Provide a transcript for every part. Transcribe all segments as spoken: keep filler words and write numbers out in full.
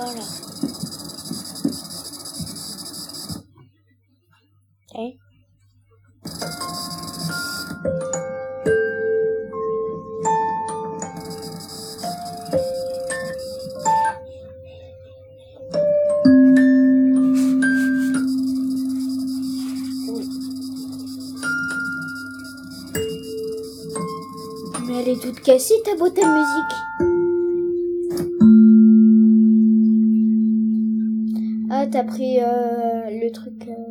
Voilà. Et Mais elle est toute cassée ta boîte à musique. Ah, t'as pris euh, le truc... Euh...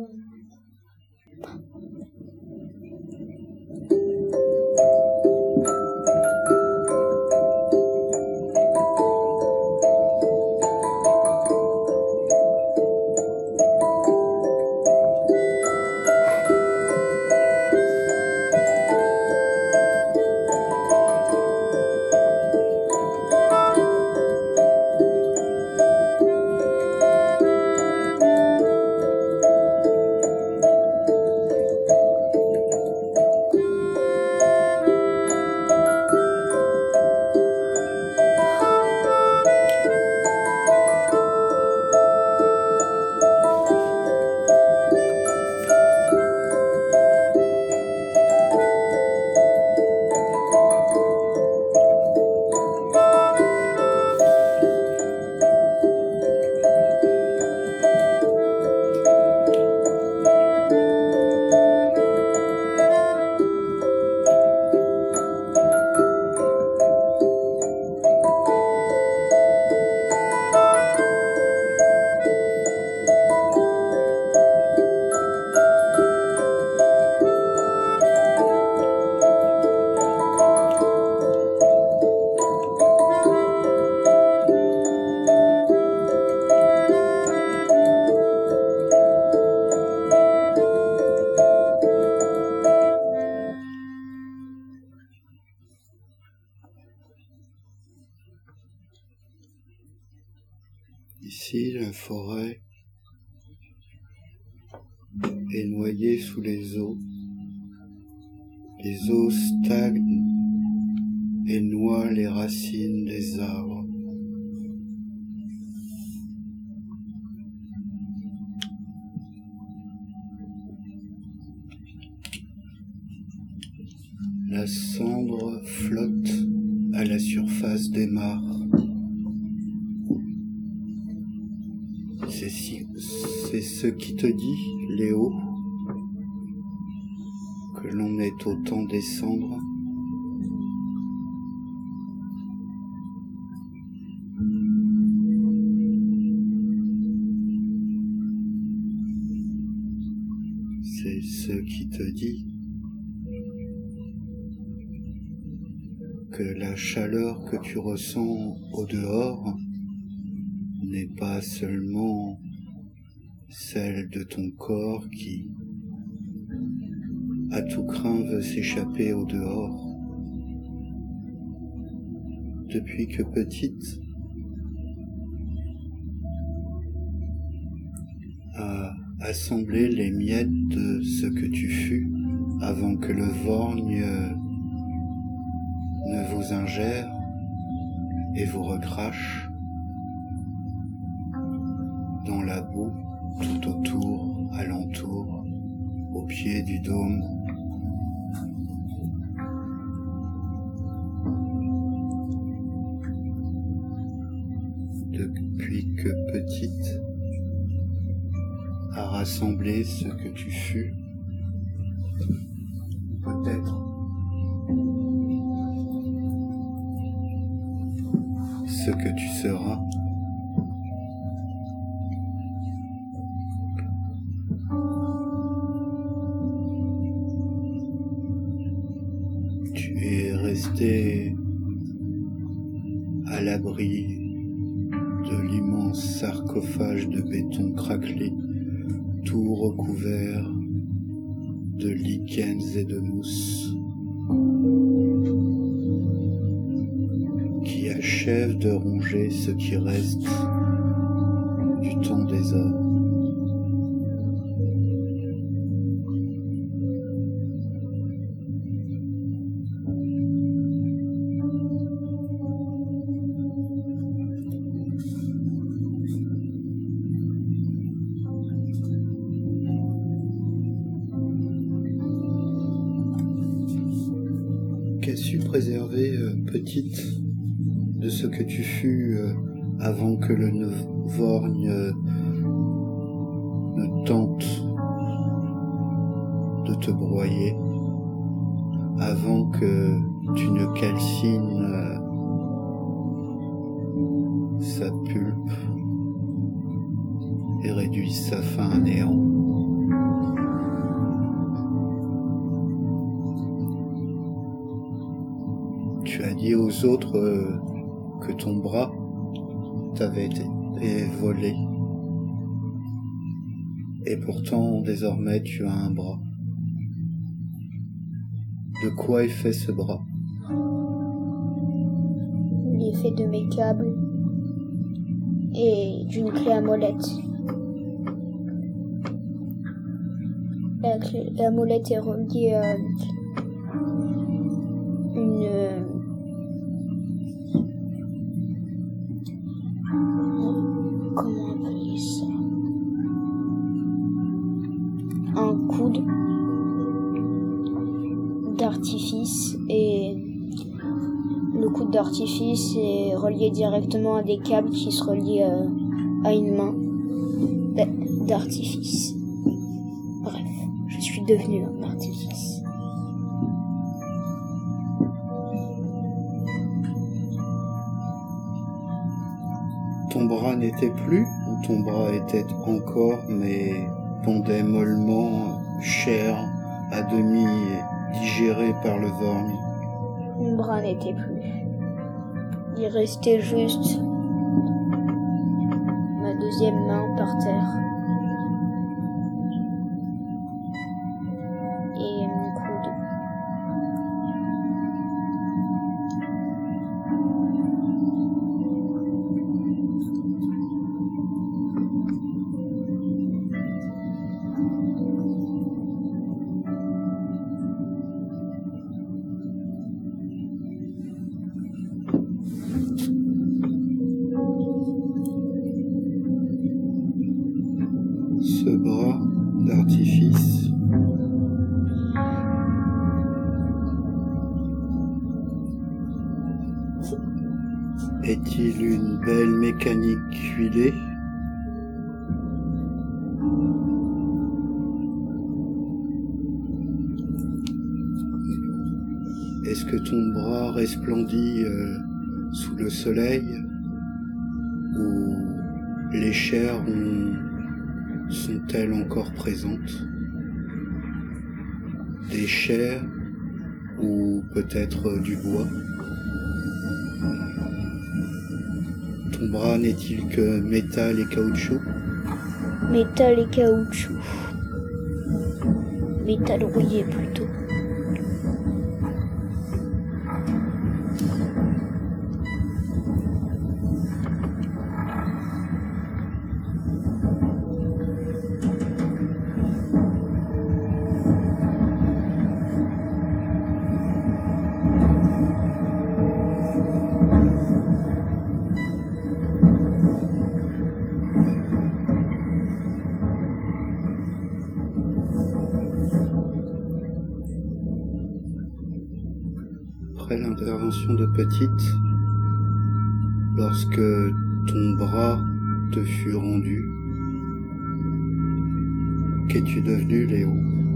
Ici, la forêt est noyée sous les eaux. Les eaux stagnent et noient les racines des arbres. La cendre flotte à la surface des mares. C'est si, c'est ce qui te dit, Léo, que l'on est au temps des cendres. C'est ce qui te dit que la chaleur que tu ressens au dehors n'est pas seulement celle de ton corps qui, à tout craint, veut s'échapper au dehors. Depuis que petite, à assembler les miettes de ce que tu fus avant que le vorgne ne vous ingère et vous recrache dans la boue tout autour, alentour, au pied du dôme. Depuis que petite, à rassembler ce que tu fus, peut-être ce que tu seras. Tu es resté à l'abri de l'immense sarcophage de béton craquelé, tout recouvert de lichens et de mousse, qui achève de ronger ce qui reste du temps des hommes. Qu'as-tu préservé, euh, petite, de ce que tu fus euh, avant que le Vorgne euh, ne tente de te broyer, avant que tu ne calcines euh, sa pulpe et réduise sa fin à néant. Tu as dit aux autres euh, que ton bras t'avait été volé. Et pourtant, désormais, tu as un bras. De quoi est fait ce bras? Il est fait de mes câbles et d'une clé à molette. La, clé, la molette est reliée à une... Comment appeler ça? Un coude d'artifice, et le coude d'artifice est relié directement à des câbles qui se relient à, à une main d'artifice. Bref, je suis devenue un artifice. Ton bras n'était plus, ou ton bras était encore, mais pendait mollement, cher, à demi digéré par le Vorgne? Mon bras n'était plus. Il restait juste ma deuxième main par terre. Et mon coude. Ce bras d'artifice est-il une belle mécanique huilée? Est-ce que ton bras resplendit euh, sous le soleil, ou les chairs ont sont-elles encore présentes? Des chairs ou peut-être du bois? Ton bras n'est-il que métal et caoutchouc? Métal et caoutchouc. Métal rouillé plutôt. Après l'intervention de Petite, lorsque ton bras te fut rendu, qu'es-tu devenu, Léo?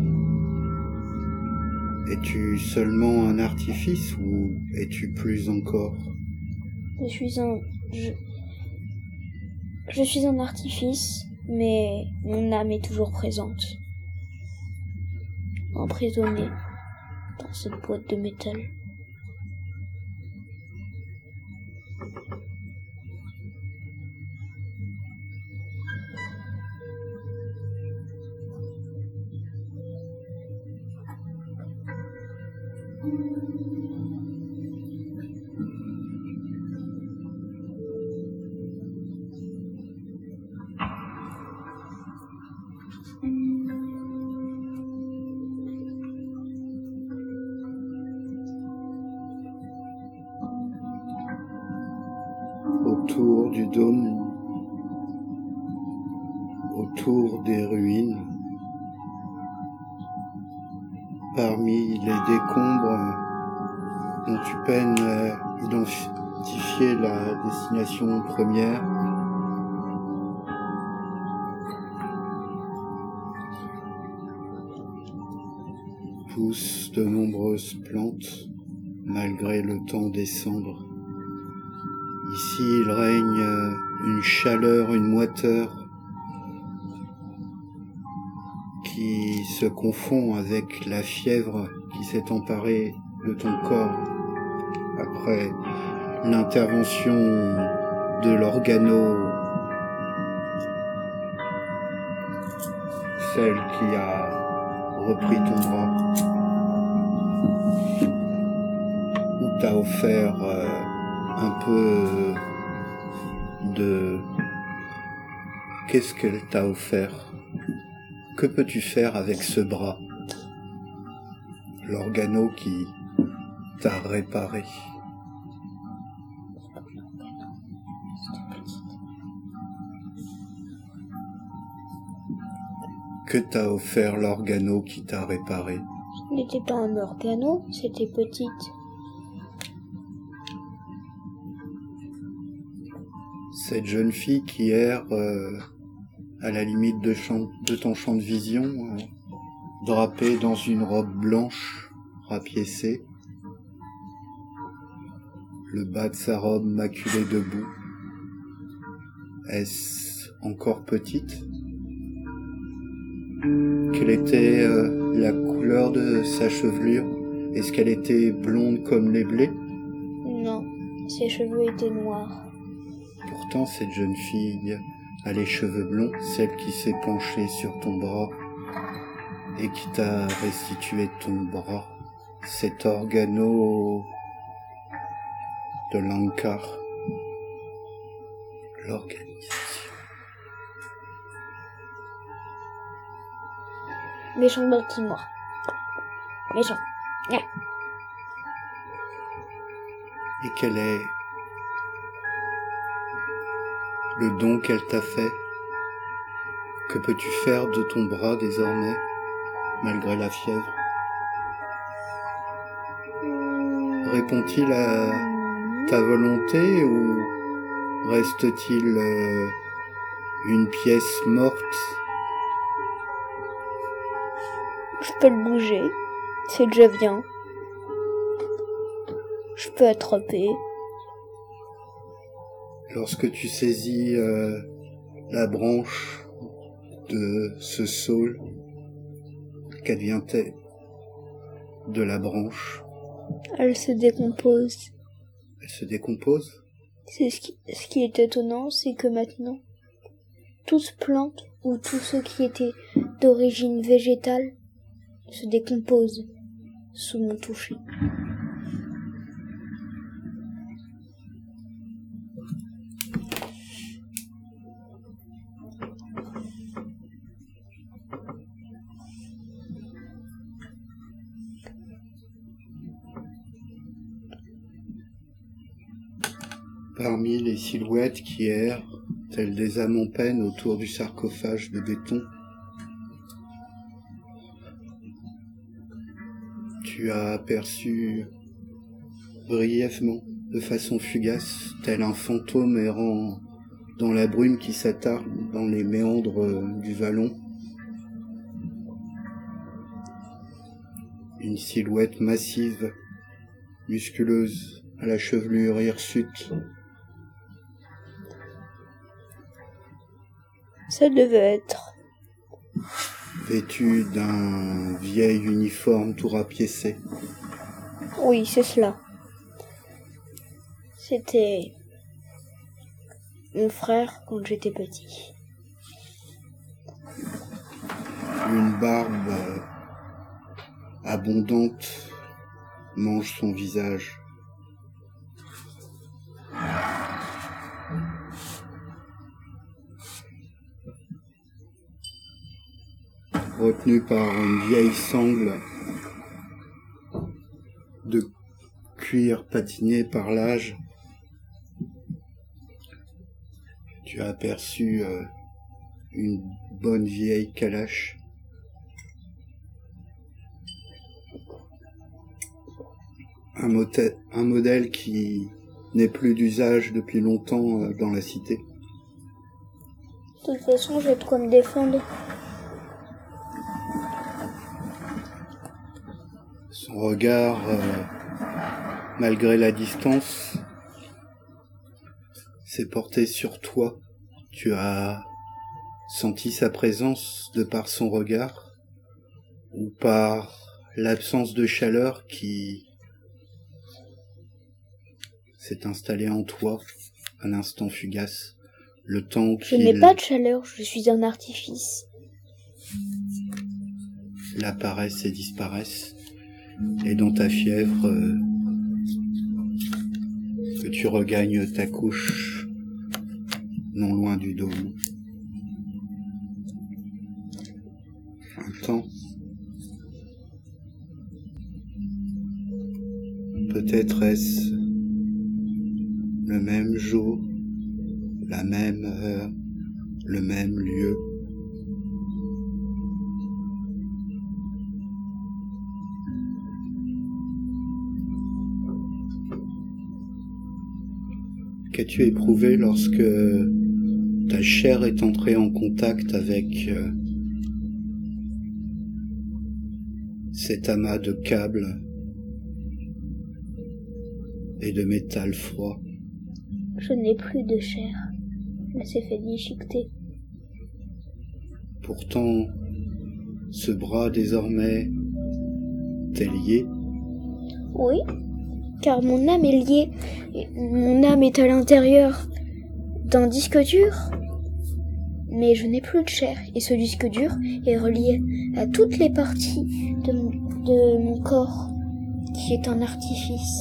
Es-tu seulement un artifice, ou es-tu plus encore? Je suis un... Je, je suis un artifice, mais mon âme est toujours présente. Emprisonnée dans cette boîte de métal. Autour du dôme, autour des ruines, parmi les décombres dont tu peines à identifier la destination première. Poussent de nombreuses plantes, malgré le temps décembre. Ici, il règne une chaleur, une moiteur qui se confond avec la fièvre qui s'est emparée de ton corps après l'intervention de l'organo, celle qui a repris ton bras, ou t'a offert euh, un peu de... Qu'est-ce qu'elle t'a offert? Que peux-tu faire avec ce bras? L'organo qui t'a réparé. Que t'a offert l'organo qui t'a réparé? Ce n'était pas un organo, c'était petite. Cette jeune fille qui erre euh, à la limite de, champ, de ton champ de vision, euh, drapée dans une robe blanche, rapiécée, le bas de sa robe maculé de boue. Est-ce encore petite? Quelle était euh, la couleur de sa chevelure? Est-ce qu'elle était blonde comme les blés? Non, ses cheveux étaient noirs. Pourtant, cette jeune fille a les cheveux blonds, celle qui s'est penchée sur ton bras et qui t'a restitué ton bras. Cet organo de l'Ankar, l'organisation. Méchant Baltimore. Méchant. Yeah. Et quel est le don qu'elle t'a fait? Que peux-tu faire de ton bras désormais, malgré la fièvre? Répond-il à ta volonté ou reste-t-il euh, une pièce morte? Je peux le bouger, c'est déjà bien. Je peux attraper. Lorsque tu saisis euh, la branche de ce saule, qu'advient-elle de la branche? Elle se décompose. Elle se décompose? C'est ce qui, ce qui est étonnant, c'est que maintenant, toute plante ou tout ce qui était d'origine végétale se décompose sous mon toucher. Parmi les silhouettes qui errent, telles des âmes en peine autour du sarcophage de béton, tu as aperçu brièvement, de façon fugace, tel un fantôme errant dans la brume qui s'attarde dans les méandres du vallon, une silhouette massive, musculeuse, à la chevelure hirsute. Ça devait être. Vêtu d'un vieil uniforme tout rapiécé. Oui, c'est cela. C'était mon frère quand j'étais petit. Une barbe euh, abondante mange son visage. Retenu par une vieille sangle de cuir patiné par l'âge, tu as aperçu euh, une bonne vieille calache. un, motel, un modèle qui n'est plus d'usage depuis longtemps euh, dans la cité. De toute façon, j'ai de quoi me défendre. Son regard, euh, malgré la distance, s'est porté sur toi. Tu as senti sa présence de par son regard ou par l'absence de chaleur qui s'est installée en toi un instant fugace, le temps Je qu'il... n'ai pas de chaleur, je suis un artifice. l'apparaissent et disparaissent, et dans ta fièvre, euh, que tu regagnes ta couche non loin du dôme. Un temps, peut-être est-ce le même jour, la même heure, le même lieu. Qu'as-tu éprouvé lorsque ta chair est entrée en contact avec euh, cet amas de câbles et de métal froid? Je n'ai plus de chair. Elle s'est fait déchiqueter. Pourtant, ce bras désormais t'est lié. Oui, car mon âme est liée. Et mon âme est à l'intérieur d'un disque dur. Mais je n'ai plus de chair. Et ce disque dur est relié à toutes les parties de mon, de mon corps, qui est un artifice.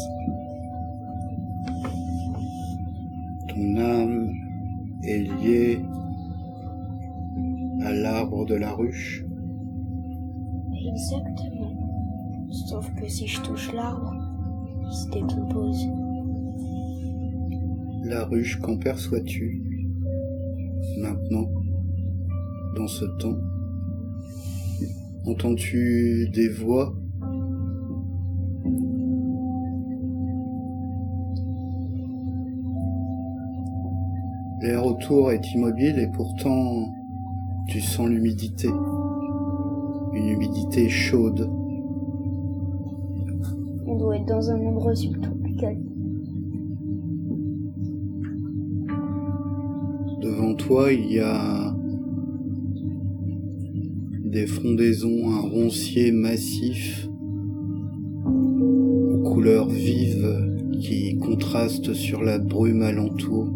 Ton âme est liée à l'arbre de la ruche. Exactement. Sauf que si je touche l'arbre, il se décompose. La ruche, qu'en perçois-tu maintenant, dans ce temps? Entends-tu des voix? L'air autour est immobile et pourtant tu sens l'humidité, une humidité chaude. On doit être dans un endroit subtropical. Devant toi, il y a des frondaisons, un roncier massif aux couleurs vives qui contrastent sur la brume alentour.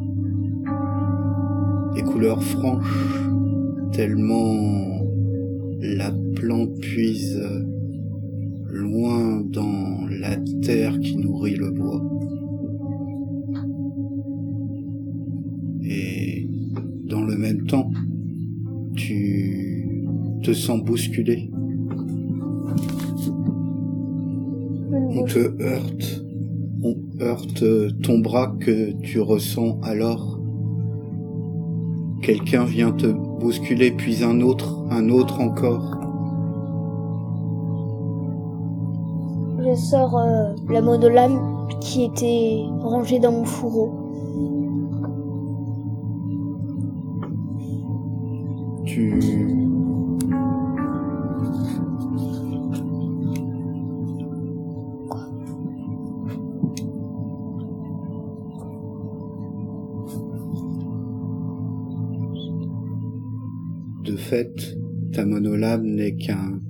Des couleurs franches, tellement la plante puise loin dans la terre qui nourrit le bois. Et dans le même temps, tu te sens bousculé. On te heurte, on heurte ton bras que tu ressens alors. Quelqu'un vient te bousculer, puis un autre, un autre encore. Je sors euh, la monolame qui était rangée dans mon fourreau. Tu... De fait, ta monolame n'est qu'un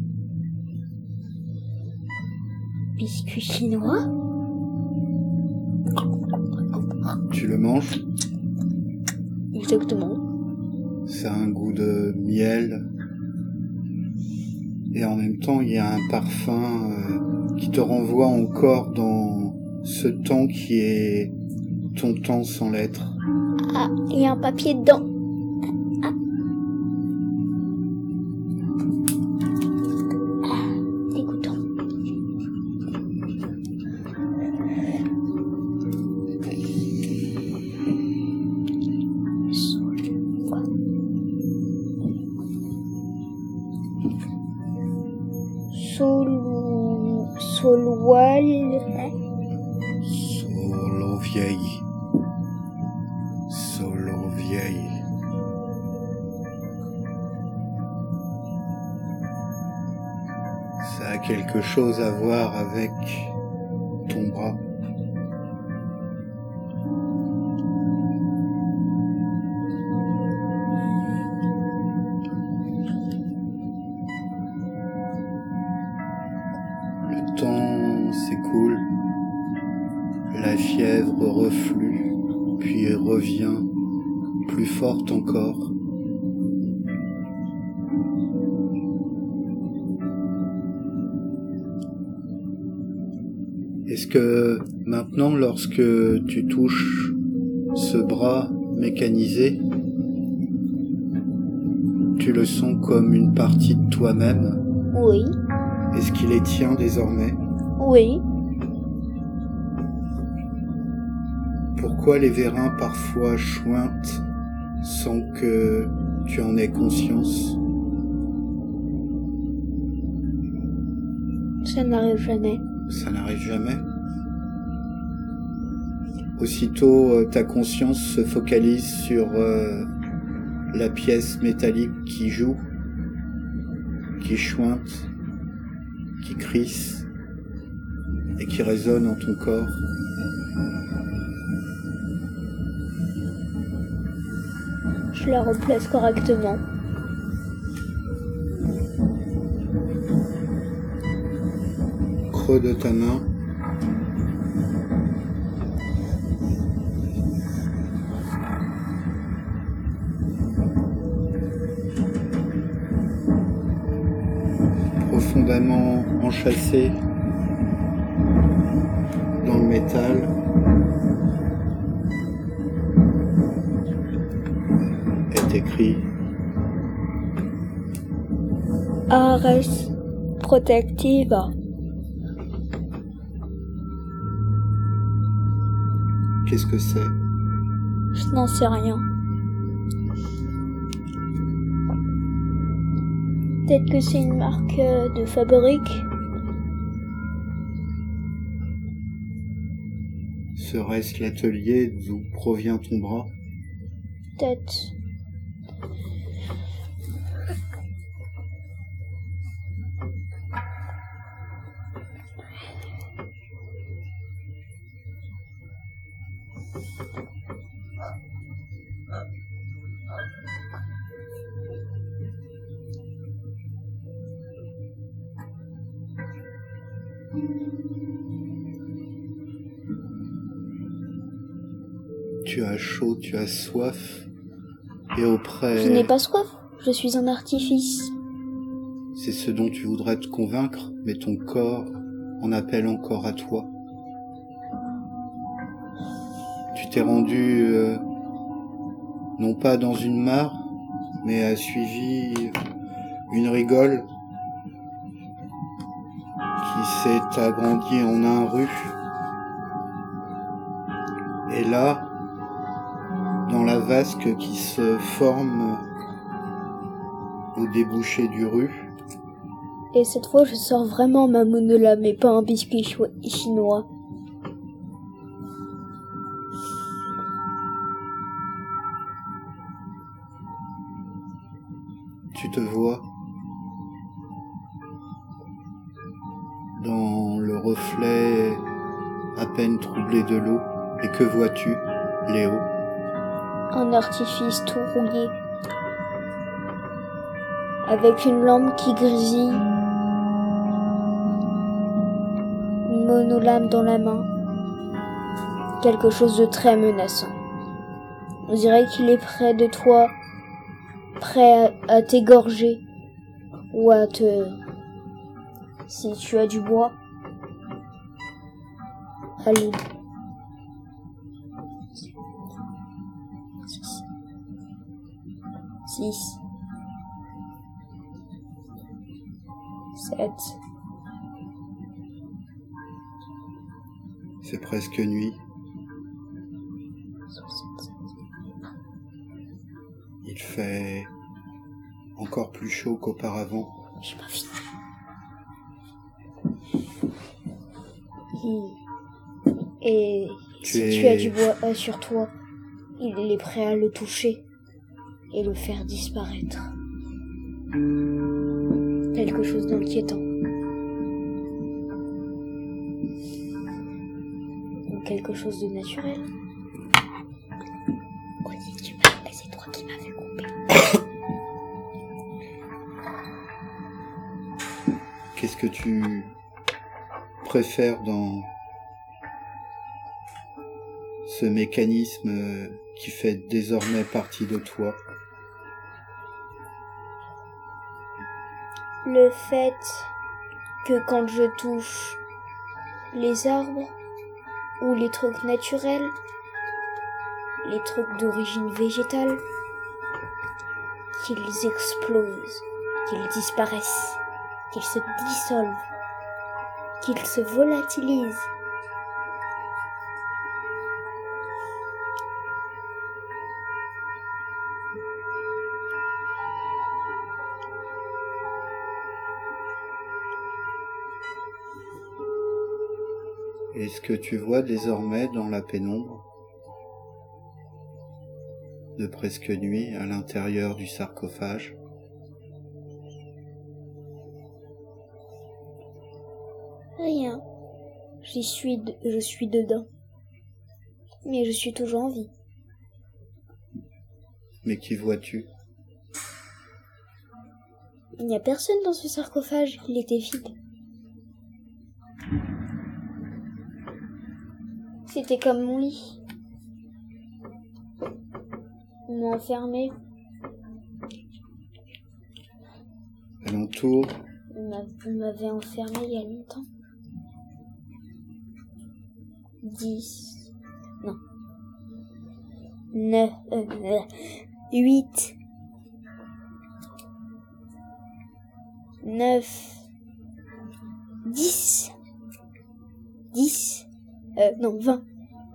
Biscuit chinois? Tu le manges? Exactement. Ça a un goût de miel. Et en même temps, il y a un parfum euh, qui te renvoie encore dans ce temps qui est ton temps sans l'être. Ah, il y a un papier dedans. Ah. Ah, dégoûtant. Saul ou Solwal. Solo vieille. Solo vieille. Ça a quelque chose à voir avec ton bras. Le temps s'écoule, la fièvre reflue, puis revient plus forte encore. Est-ce que maintenant, lorsque tu touches ce bras mécanisé, tu le sens comme une partie de toi-même? Oui. Est-ce qu'il est tien désormais? Oui. Pourquoi les vérins parfois chointent sans que tu en aies conscience? Ça n'arrive jamais. Ça n'arrive jamais. Aussitôt, euh, ta conscience se focalise sur euh, la pièce métallique qui joue, qui chointe, qui crisse et qui résonne en ton corps. Je la replace correctement. Creux de ta main. Profondément enchâssé dans le métal. Est écrit Ares Protectiva. Qu'est-ce que c'est? Je n'en sais rien. Peut-être que c'est une marque de fabrique. Serait-ce l'atelier d'où provient ton bras? Peut-être. Tu as chaud, tu as soif, et auprès... Je n'ai pas soif, je suis un artifice. C'est ce dont tu voudrais te convaincre, mais ton corps en appelle encore à toi. Tu t'es rendu, euh, non pas dans une mare, mais as suivi une rigole qui s'est agrandie en un rue. Et là, dans la vasque qui se forme au débouché du rue. Et cette fois, je sors vraiment ma monolame et pas un biscuit chinois. Tu te vois dans le reflet à peine troublé de l'eau. Et que vois-tu, Léo? Un artifice tout rouillé, avec une lampe qui grésille, une monolame dans la main, quelque chose de très menaçant. On dirait qu'il est près de toi, prêt à, à t'égorger, ou à te... Si tu as du bois, allez. Six, sept. C'est presque nuit. Il fait encore plus chaud qu'auparavant. J'ai pas fini. Il... Et Tu si es... tu as du bois euh, sur toi, il est prêt à le toucher et le faire disparaître. Quelque chose d'inquiétant. Ou quelque chose de naturel. Oui, tu m'as... C'est toi qui m'as fait couper. Qu'est-ce que tu préfères dans ce mécanisme qui fait désormais partie de toi? Le fait que quand je touche les arbres ou les trucs naturels, les trucs d'origine végétale, qu'ils explosent, qu'ils disparaissent, qu'ils se dissolvent, qu'ils se volatilisent. Est-ce que tu vois désormais dans la pénombre de presque nuit à l'intérieur du sarcophage Rien. J'y suis, de... je suis dedans. Mais je suis toujours en vie. Mais qui vois-tu? Il n'y a personne dans ce sarcophage, il était vide. C'était comme mon lit. On m'a enfermé. Alentour, On m'a- on m'avait enfermé il y a longtemps. Dix. Non. Neuf. Euh, euh, huit. Neuf. Dix. Dix. Euh, non, vingt.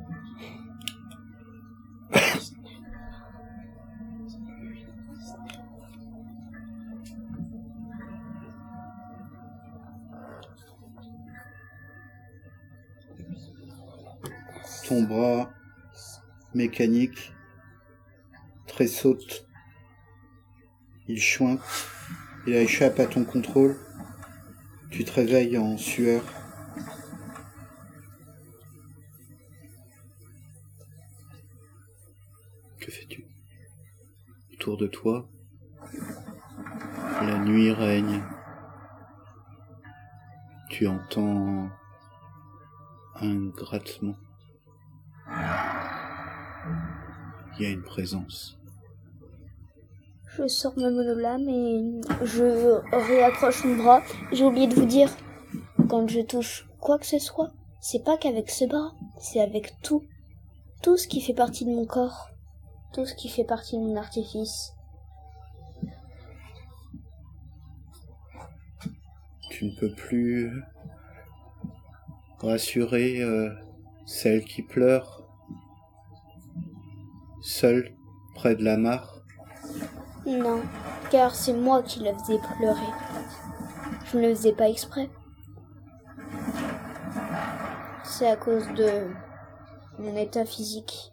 ton bras mécanique tressaute, il chointe, il échappe à ton contrôle, tu te réveilles en sueur. Que fais-tu? Autour de toi, la nuit règne. Tu entends un grattement. Il y a une présence. Je sors ma monolame et je réaccroche mon bras. J'ai oublié de vous dire, quand je touche quoi que ce soit, c'est pas qu'avec ce bras, c'est avec tout. Tout ce qui fait partie de mon corps. Tout ce qui fait partie de mon artifice. Tu ne peux plus rassurer euh, celle qui pleure, seule près de la mare. Non, car c'est moi qui la faisais pleurer. Je ne le faisais pas exprès. C'est à cause de mon état physique.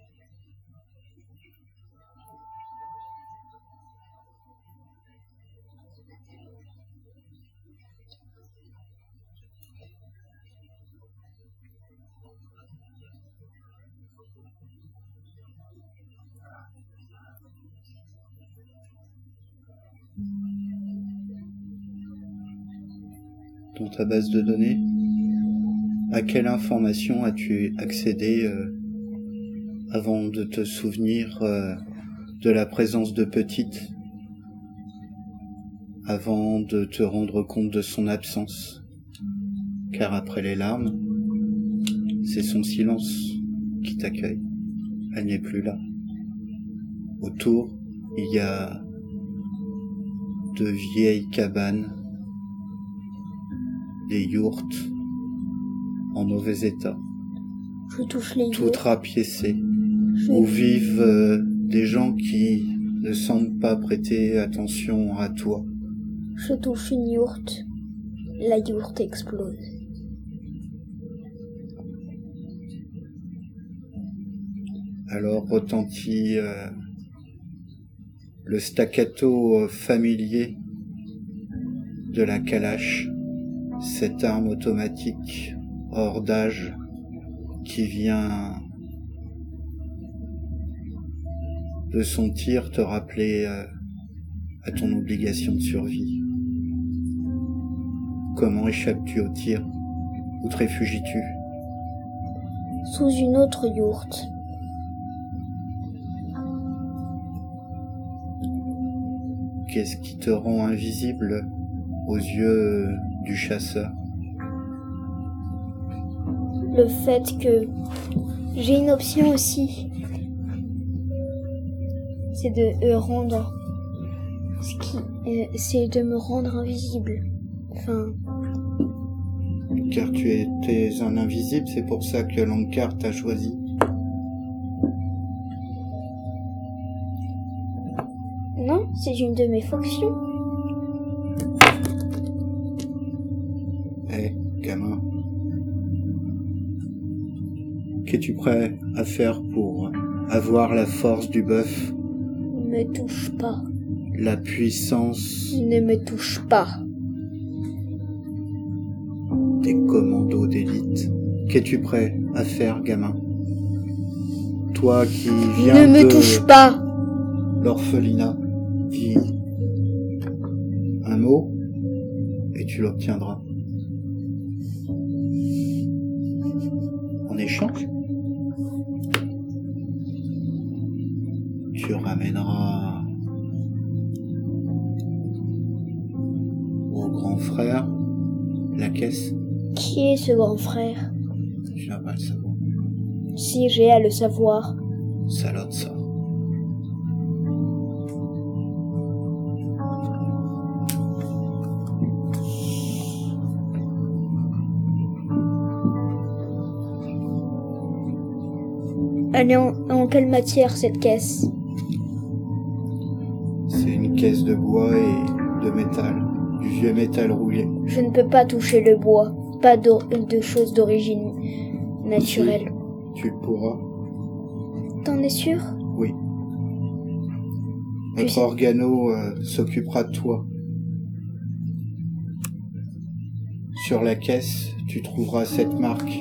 Dans ta base de données, à quelle information as-tu accédé euh, avant de te souvenir euh, de la présence de Petite, avant de te rendre compte de son absence? Car après les larmes, c'est son silence qui t'accueille. Elle n'est plus là. Autour, il y a de vieilles cabanes, des yourtes en mauvais état, Je touche les toutes yeux. rapiécées, Je... où vivent euh, des gens qui ne semblent pas prêter attention à toi. Je touche une yourte. La yourte explose. Alors retentit euh, le staccato familier de la Kalash, cette arme automatique hors d'âge qui vient de son tir te rappeler euh, à ton obligation de survie. Comment échappes-tu au tir? Où te réfugies-tu? Sous une autre yourte. Qu'est-ce qui te rend invisible aux yeux du chasseur? Le fait que j'ai une option aussi. C'est de euh, rendre... Ce qui, euh, c'est de me rendre invisible. Enfin... Car tu étais un invisible, c'est pour ça que Lankar t'a choisi. Non, c'est une de mes fonctions. Eh, hey, gamin. Qu'es-tu prêt à faire pour avoir la force du bœuf? Ne me touche pas. La puissance... Ne me touche pas. Des commandos d'élite. Qu'es-tu prêt à faire, gamin? Toi qui viens ne me de touche pas. l'orphelinat, dis un mot et tu l'obtiendras. En échange, tu ramèneras au grand frère la caisse. Qui est ce grand frère? Tu n'as pas le savoir. Si j'ai à le savoir. Salope ça. Elle est en, en quelle matière cette caisse? C'est une caisse de bois et de métal. Du vieux métal roulé. Je ne peux pas toucher le bois. Pas de choses d'origine naturelle. Si, tu le pourras. T'en es sûr? Oui. Notre Puis... organo euh, s'occupera de toi. Sur la caisse, tu trouveras cette marque.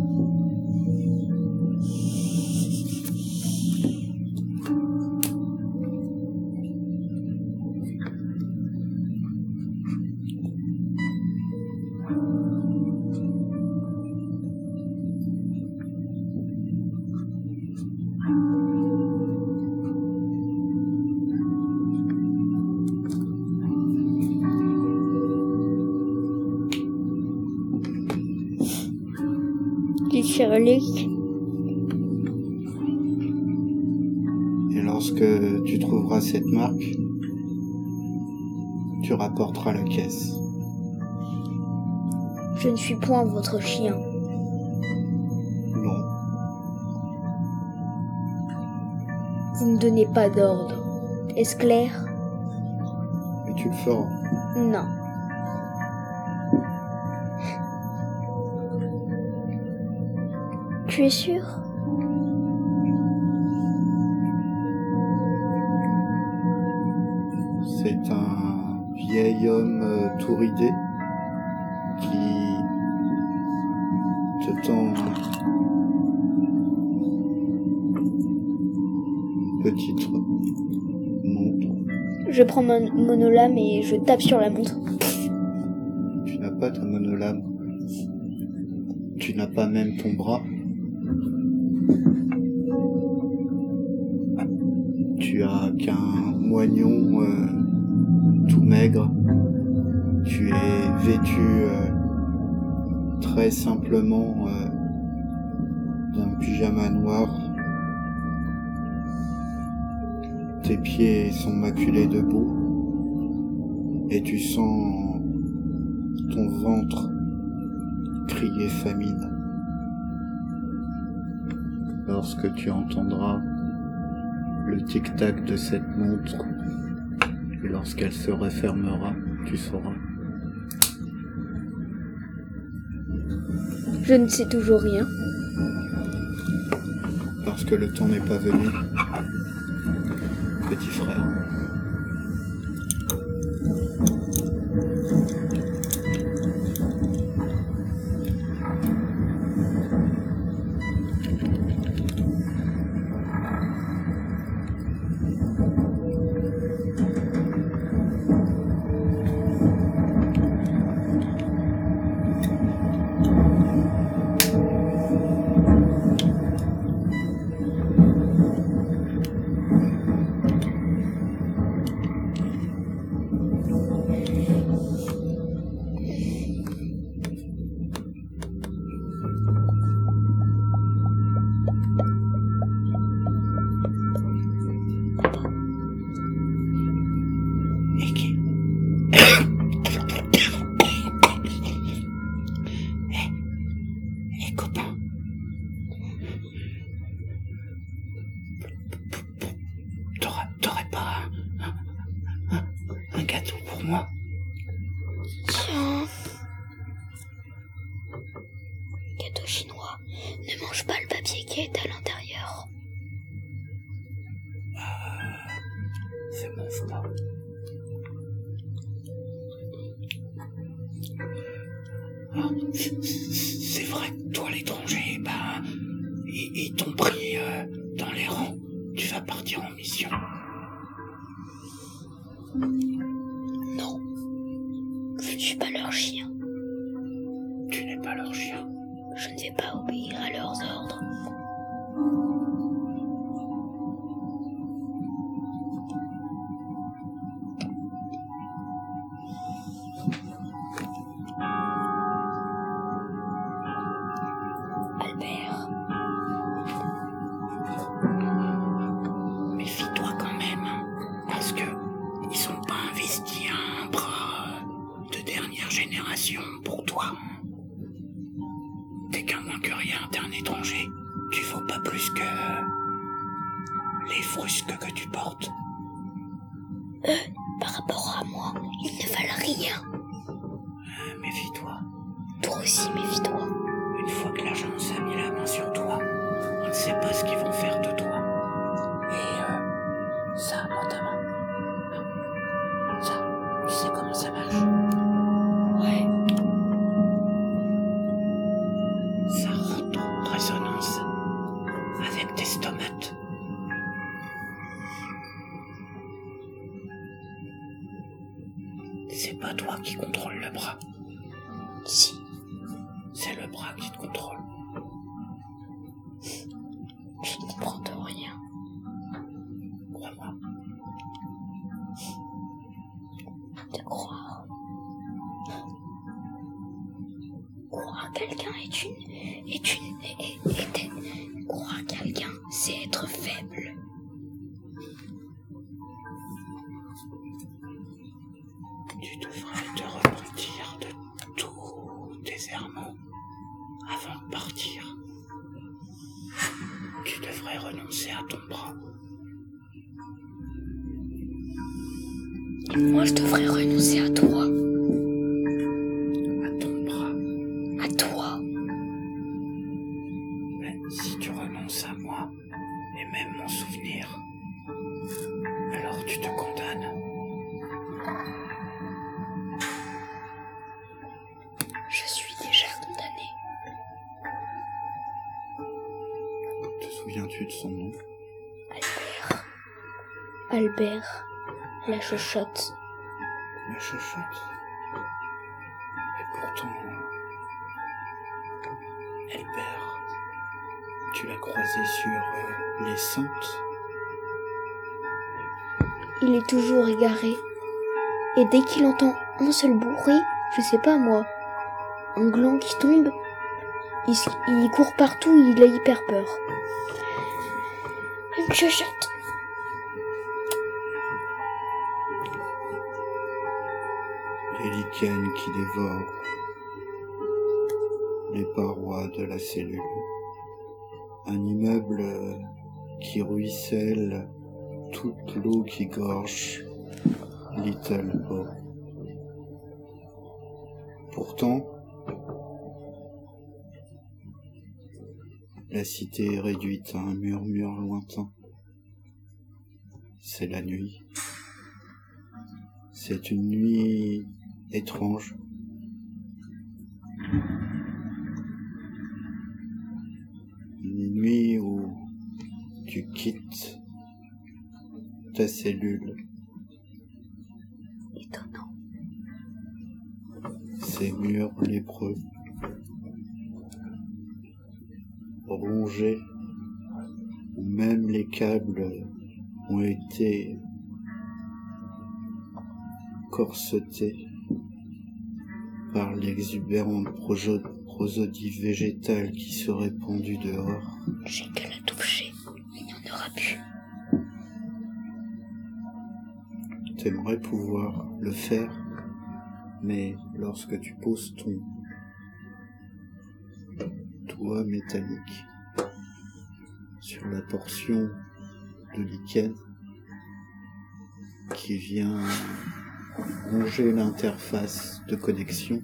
Et lorsque tu trouveras cette marque, tu rapporteras la caisse. Je ne suis point votre chien. Non. Vous ne donnez pas d'ordre. Est-ce clair? Mais tu le feras. Non. Tu es sûr? C'est un vieil homme euh, tout ridé qui te tend une petite montre. Je prends mon monolame et je tape sur la montre. Tu n'as pas ta monolame. Tu n'as pas même ton bras. Tu as qu'un moignon euh, tout maigre. Tu es vêtu euh, très simplement euh, d'un pyjama noir. Tes pieds sont maculés de boue et tu sens ton ventre crier famine. Lorsque tu entendras le tic-tac de cette montre, et lorsqu'elle se refermera, tu sauras. Je ne sais toujours rien. Parce puisque le temps n'est pas venu. Petit frère. Tiens. Gâteau chinois, ne mange pas le papier qui est à l'intérieur. Ah, c'est mon froid. Ah, c'est vrai que toi, l'étranger, ben, ils, ils t'ont pris euh, dans les rangs. Tu vas partir en mission. Non, je ne suis pas leur chien. Tu n'es pas leur chien. Je ne vais pas obéir à leurs ordres. Albert. Méfie-toi quand même, parce que ils sont pas investis à un bras de dernière génération pour toi. T'es qu'un moins que rien, t'es un étranger. Tu vaux pas plus que les frusques que tu portes. Eux, par rapport à moi, ils ne valent rien. Euh, méfie-toi. Toi aussi, méfie-toi. Une fois que l'agence a mis la main sur toi, on ne sait pas ce qu'ils vont faire de toi. Et euh, ça, notamment. Ça, tu sais comment ça marche? Ouais. Ça rentre en résonance avec tes stomates. C'est pas toi qui contrôle le bras. Si. C'est le bras qui te contrôle. Je ne comprends de rien. Crois-moi. De croire. Croire quelqu'un est une... est une... est, est, est- croire quelqu'un, c'est être faible. Tu devrais te repentir de tous tes errements avant de partir. Tu devrais renoncer à ton bras. Et moi, je devrais renoncer à toi. À ton bras. À toi. Mais si tu renonces à moi, et même mon souvenir, alors tu te condamnes. Je suis déjà condamnée. Te souviens-tu de son nom? Albert. Albert. La chochotte. La chochotte. Et pourtant, Albert, tu l'as croisé sur euh, les Saintes. Il est toujours égaré. Et dès qu'il entend un seul bruit, je sais pas moi, un gland qui tombe, il, s- il court partout, il a hyper peur. Une chochotte. Les lichens qui dévorent les parois de la cellule. Un immeuble qui ruisselle toute l'eau qui gorge Little Bow. Pourtant, La cité est réduite à un murmure lointain. C'est la nuit. C'est une nuit étrange. Une nuit où tu quittes ta cellule. Étonnant. Ces murs lépreux, rongés, où même les câbles ont été corsetés par l'exubérante prosodie végétale qui se répandue dehors. J'ai que la toucher, il n'y en aura plus. T'aimerais pouvoir le faire, mais lorsque tu poses ton doigt métallique sur la portion de lichen qui vient ronger l'interface de connexion,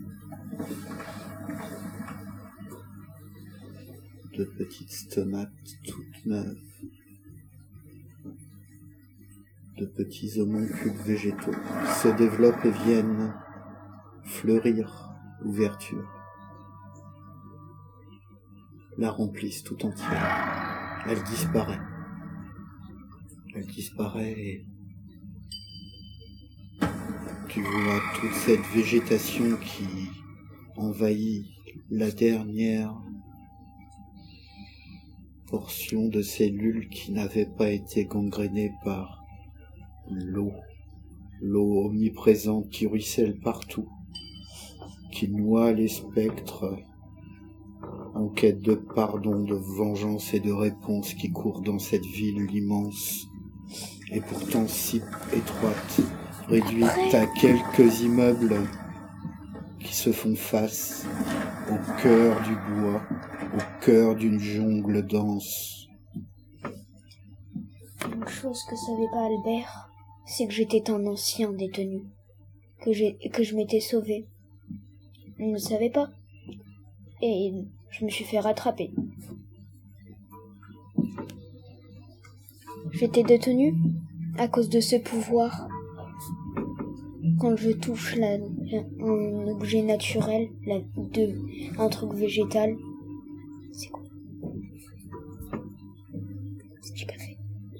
de petites stomates toutes neuves, de petits homoncules végétaux se développent et viennent fleurir l'ouverture, la remplissent tout entière. Elle disparaît. Elle disparaît et tu vois toute cette végétation qui envahit la dernière portion de cellules qui n'avait pas été gangrénée par l'eau, l'eau omniprésente qui ruisselle partout, qui noie les spectres en quête de pardon, de vengeance et de réponse qui courent dans cette ville immense et pourtant si étroite, réduite à quelques immeubles qui se font face au cœur du bois, au cœur d'une jungle dense. Une chose que savait pas Albert, c'est que j'étais un ancien détenu, que j'ai, que je m'étais sauvé. Il ne le savait pas. Et je me suis fait rattraper. J'étais détenu à cause de ce pouvoir. Quand je touche la, un objet naturel, la, de, un truc végétal, c'est quoi? C'est du café.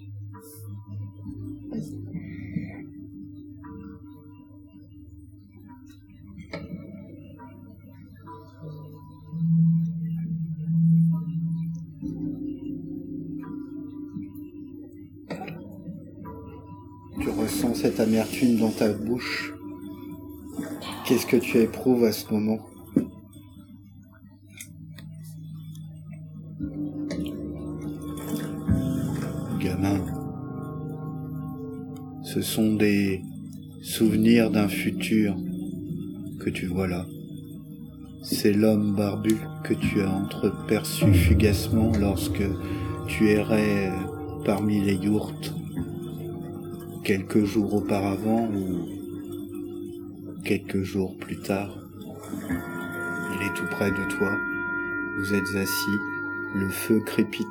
Tu ressens cette amertume dans ta bouche. Qu'est-ce que tu éprouves à ce moment? Gamin, ce sont des souvenirs d'un futur que tu vois là. C'est l'homme barbu que tu as entreperçu fugacement lorsque tu errais parmi les yourtes quelques jours auparavant ou quelques jours plus tard. Il est tout près de toi. Vous êtes assis. Le feu crépite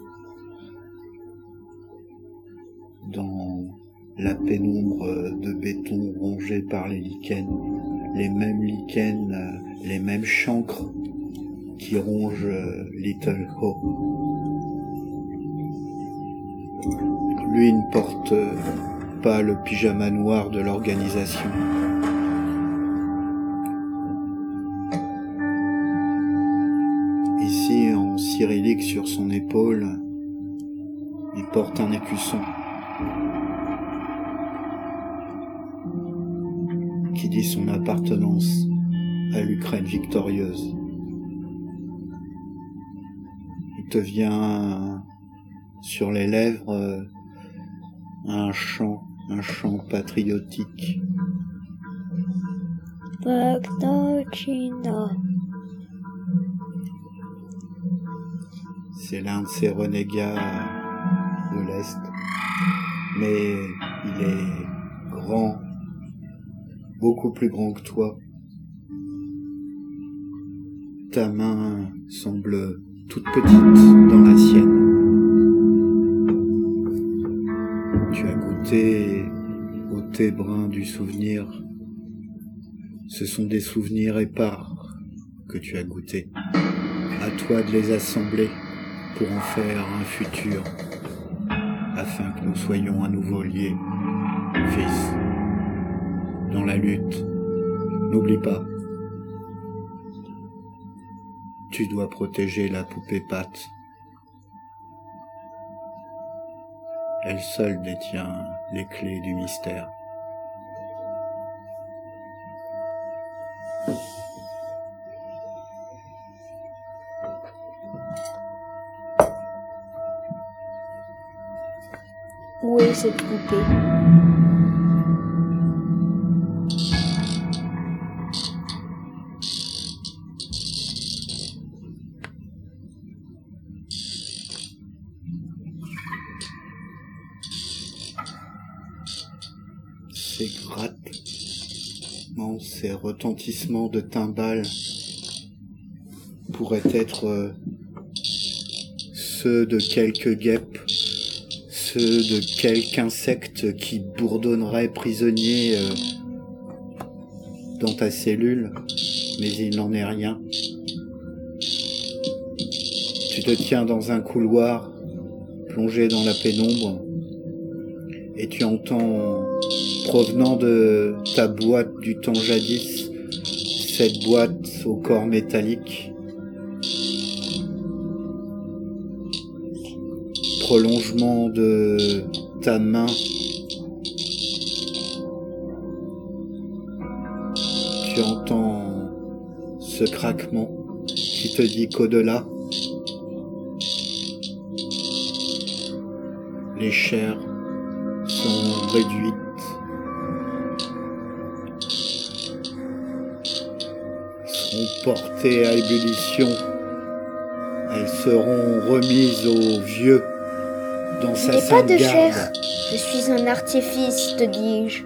dans la pénombre de béton rongée par les lichens. Les mêmes lichens, les mêmes chancres qui rongent Little Hope. Lui ne porte pas le pyjama noir de l'organisation. Ici, en cyrillique sur son épaule, il porte un écusson qui dit son appartenance à l'Ukraine victorieuse. Il te vient sur les lèvres un chant, un chant patriotique. C'est l'un de ces renégats de l'Est, mais il est grand, beaucoup plus grand que toi. Ta main semble toute petite dans la sienne. Tu as goûté au thé brun du souvenir. Ce sont des souvenirs épars que tu as goûtés. À toi de les assembler pour en faire un futur, afin que nous soyons à nouveau liés, fils, dans la lutte. N'oublie pas, tu dois protéger la poupée Pat. Elle seule détient les clés du mystère. Où est cette poupée? Ces grattements, ces retentissements de timbales pourraient être euh, ceux de quelques guêpes, ceux de quelque insecte qui bourdonnerait prisonnier euh, dans ta cellule, mais il n'en est rien. Tu te tiens dans un couloir, plongé dans la pénombre, et tu entends, provenant de ta boîte du temps jadis, cette boîte au corps métallique, prolongement de ta main, tu entends ce craquement qui te dit qu'au-delà, les chairs sont réduites, seront portées à ébullition, elles seront remises aux vieux dans Je sa n'ai pas sainte de garde. chair. Je suis un artifice, te dis-je.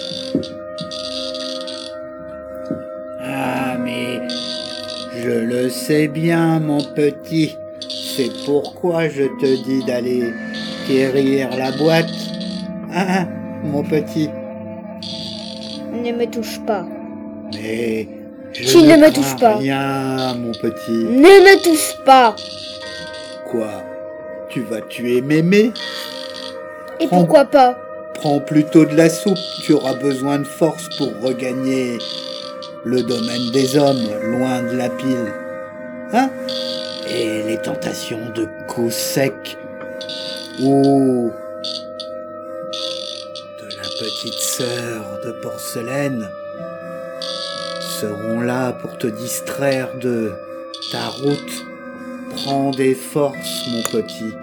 Ah, mais je le sais bien, mon petit. C'est pourquoi je te dis d'aller quérir la boîte. Ah, mon petit. Ne me touche pas. Mais je Qui ne ne me crains touche pas. rien, mon petit. Ne me touche pas. Quoi? Tu vas tuer Mémé? Et Prends- pourquoi pas? Prends plutôt de la soupe. Tu auras besoin de force pour regagner le domaine des hommes, loin de la pile. Hein? Et les tentations de coups secs ou de la petite sœur de porcelaine seront là pour te distraire de ta route. Prends des forces, mon petit.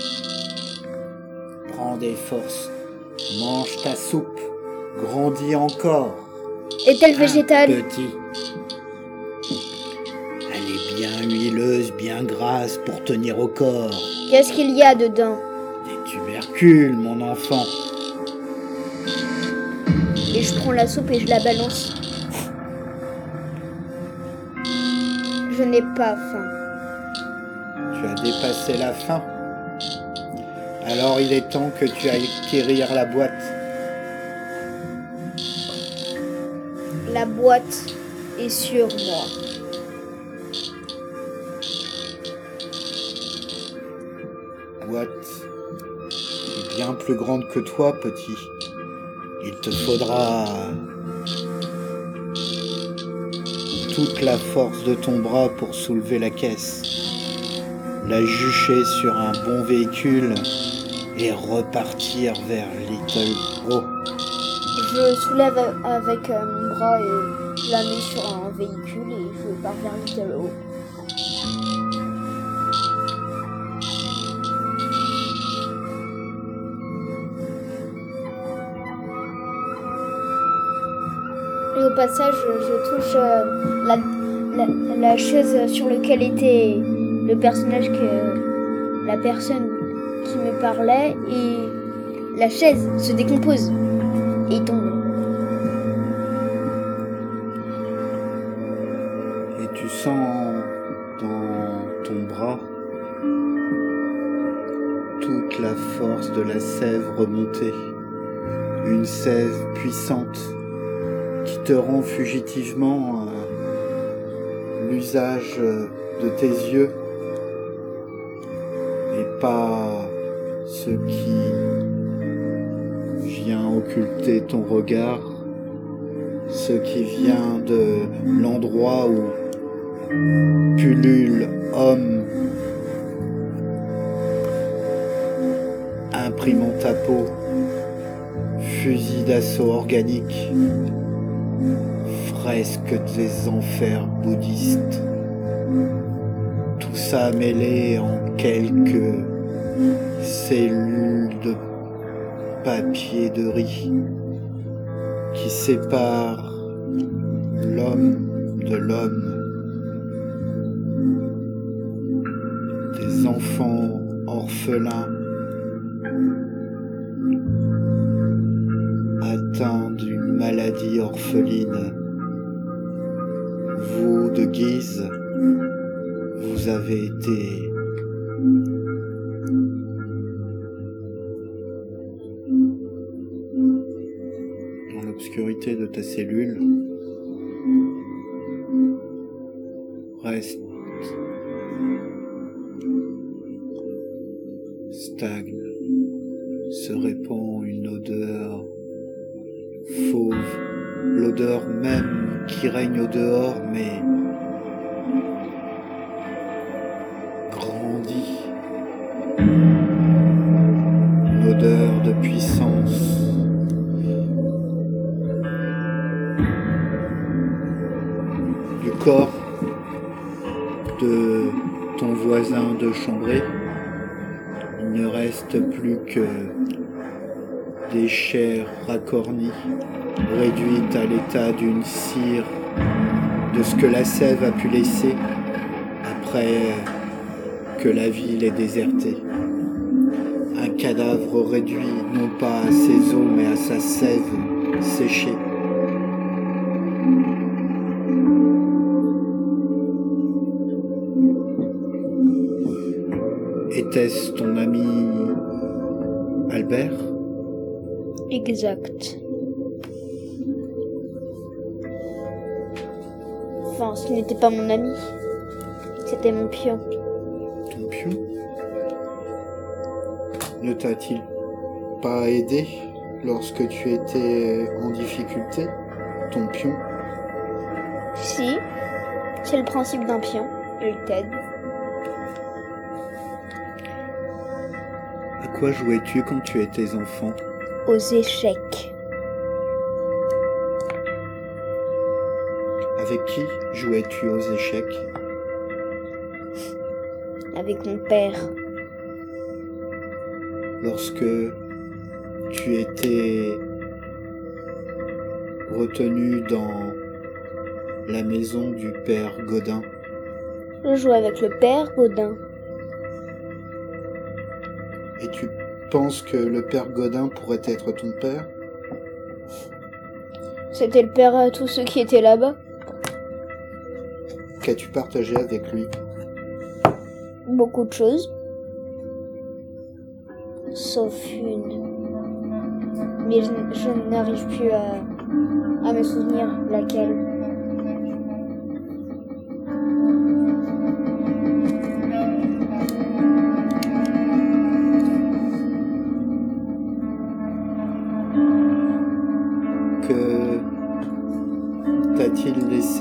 Prends des forces. Mange ta soupe. Grandis encore. Est-elle Hein, végétale? petit. Elle est bien huileuse, bien grasse pour tenir au corps. Qu'est-ce qu'il y a dedans? Des tubercules, mon enfant. Et je prends la soupe et je la balance. Je n'ai pas faim. Tu as dépassé la faim. Alors il est temps que tu ailles quérir la boîte. La boîte est sur moi. Boîte est bien plus grande que toi, petit. Il te faudra toute la force de ton bras pour soulever la caisse, la jucher sur un bon véhicule et repartir vers Little O. Je soulève avec euh, mon bras et je la mets sur un véhicule et je pars vers Little O. Et au passage, je touche euh, la, la, la chaise sur laquelle était le personnage que la personne qui me parlait et la chaise se décompose et tombe. Et tu sens dans ton bras toute la force de la sève remontée, une sève puissante qui te rend fugitivement euh, l'usage de tes yeux et pas ce qui vient occulter ton regard, ce qui vient de l'endroit où pullule homme, imprimant ta peau, fusil d'assaut organique, fresque des enfers bouddhistes, tout ça mêlé en quelques cellules de papier de riz qui séparent l'homme de l'homme, des enfants orphelins atteints d'une maladie orpheline. Vous de Guise, vous avez été dans l'obscurité de ta cellule. Reste, stagne, se répand une odeur fauve, l'odeur même qui règne au dehors, mais grandit, une odeur de puissance, du corps de ton voisin de chambrée. Il ne reste plus que des chairs racornies, réduites à l'état d'une cire de ce que la sève a pu laisser après que la ville est désertée. Un cadavre réduit non pas à ses os mais à sa sève séchée. Était-ce ton ami Albert ? Exact. Enfin, ce n'était pas mon ami. C'était mon pion. Ton pion ? Ne t'a-t-il pas aidé lorsque tu étais en difficulté, ton pion ? Si, c'est le principe d'un pion. Il t'aide. À quoi jouais-tu quand tu étais enfant ? Aux échecs. Avec qui jouais-tu aux échecs ? Avec mon père. Lorsque tu étais retenu dans la maison du père Godin, Je jouais avec le père Godin. et tu penses que le père Godin pourrait être ton père ? C'était le père à tous ceux qui étaient là-bas. Qu'as-tu partagé avec lui ? Beaucoup de choses. Sauf une. Mais je, je n'arrive plus à, à me souvenir laquelle. Que t'a-t-il laissé ?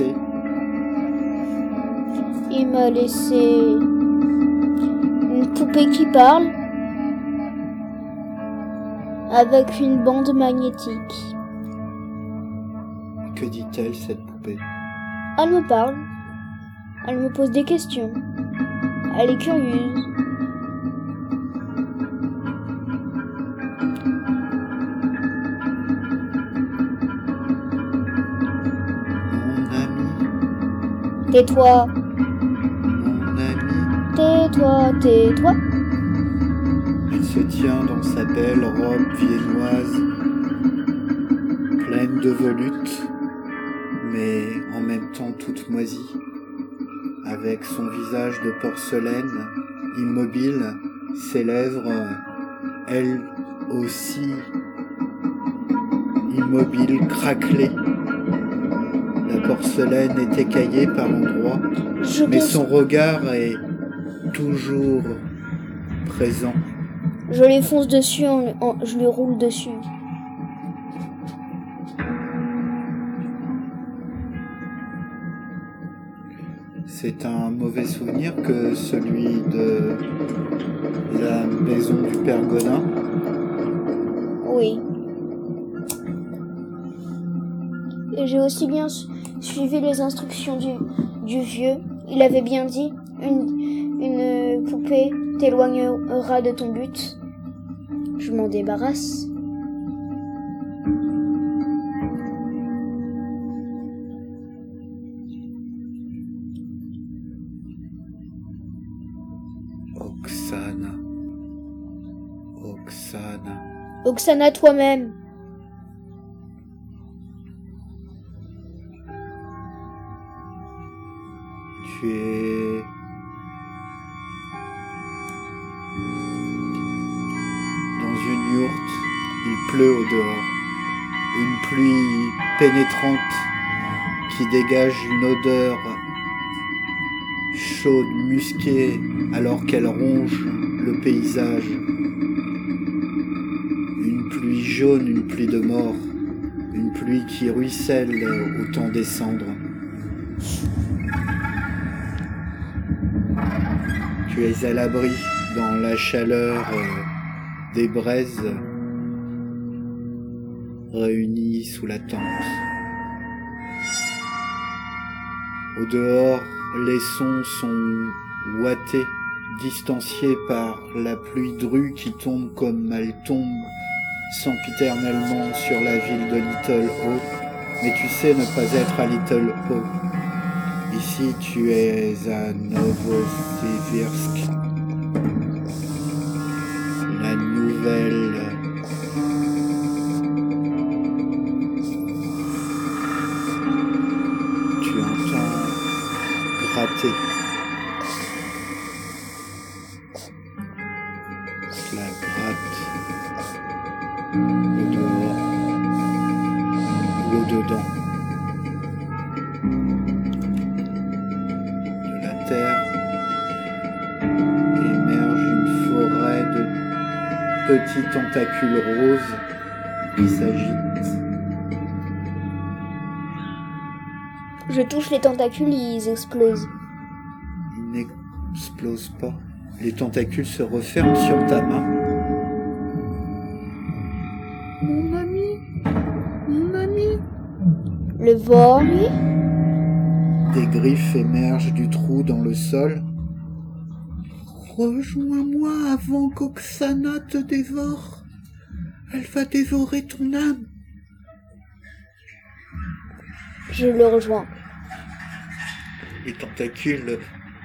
Il m'a laissé une poupée qui parle avec une bande magnétique. Que dit-elle, cette poupée ? Elle me parle. Elle me pose des questions. Elle est curieuse. Mon ami, Tais-toi, mon ami. tais-toi, tais-toi. Elle se tient dans sa belle robe viennoise, pleine de volutes, mais en même temps toute moisie, avec son visage de porcelaine, immobile, Ses lèvres, elles aussi immobiles, craquelaient. La porcelaine est écaillée par endroits, Je mais pense- son regard est toujours présent. Je lui fonce dessus, en, en- je lui roule dessus. C'est un mauvais souvenir que celui de la maison du Père Godin. Oui. Et j'ai aussi bien su- suivi les instructions du, du vieux. Il avait bien dit, une, une poupée t'éloignera de ton but. Je m'en débarrasse. Oksana. Oksana. Oksana, toi-même. Tu es dans une yourte, il pleut au dehors. Une pluie pénétrante qui dégage une odeur chaude, musquée, alors qu'elle ronge le paysage. Une pluie jaune, une pluie de mort, une pluie qui ruisselle au temps des cendres. Tu es à l'abri dans la chaleur euh, des braises réunies sous la tente. Au dehors, les sons sont ouatés, distanciés par la pluie drue qui tombe comme elle tombe sempiternellement sur la ville de Little Hope. Mais tu sais ne pas être à Little Hope. Ici, tu es à Novosibirsk, la nouvelle tu entends gratter. Cela gratte au dehors ou au dedans. De la terre émerge une forêt de petits tentacules roses qui s'agitent. Je touche les tentacules, ils explosent. Ils n'explosent pas. Les tentacules se referment sur ta main. Mon ami, mon ami. Le voir, lui. Des griffes émergent du trou dans le sol. Rejoins-moi avant qu'Oksana te dévore. Elle va dévorer ton âme. Je le rejoins. Les tentacules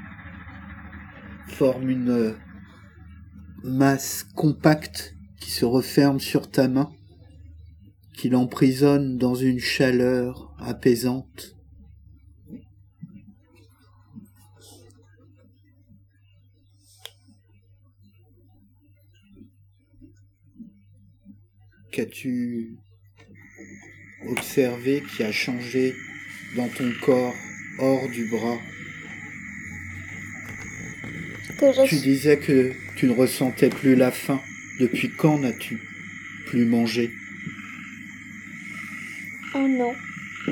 forment une masse compacte qui se referme sur ta main, qui l'emprisonne dans une chaleur apaisante. Qu'as-tu observé qui a changé dans ton corps hors du bras? Que je... Tu disais que tu ne ressentais plus la faim. Depuis quand n'as-tu plus mangé? Un an.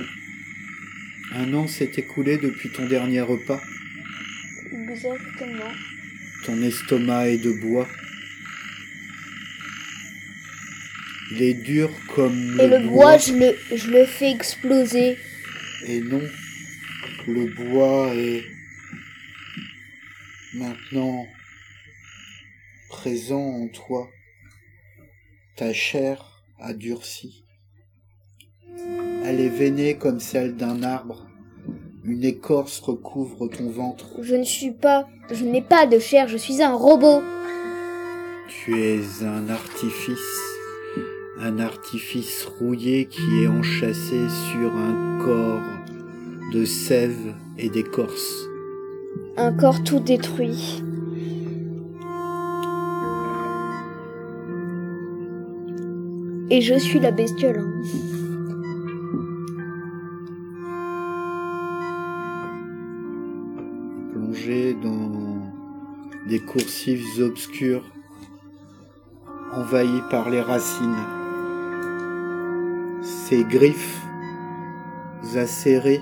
Un an s'est écoulé depuis ton dernier repas. Exactement. Ton estomac est de bois. Il est dur comme le, Et le bois. bois, je le, je le fais exploser. Et non, le bois est maintenant présent en toi. Ta chair a durci. Elle est veinée comme celle d'un arbre. Une écorce recouvre ton ventre. Je ne suis pas... Je n'ai pas de chair, je suis un robot. Tu es un artifice. Un artifice rouillé qui est enchâssé sur un corps de sève et d'écorce. Un corps tout détruit. Et je suis la bestiole. Hein. Plongé dans des coursives obscures, envahies par les racines. Ses griffes acérées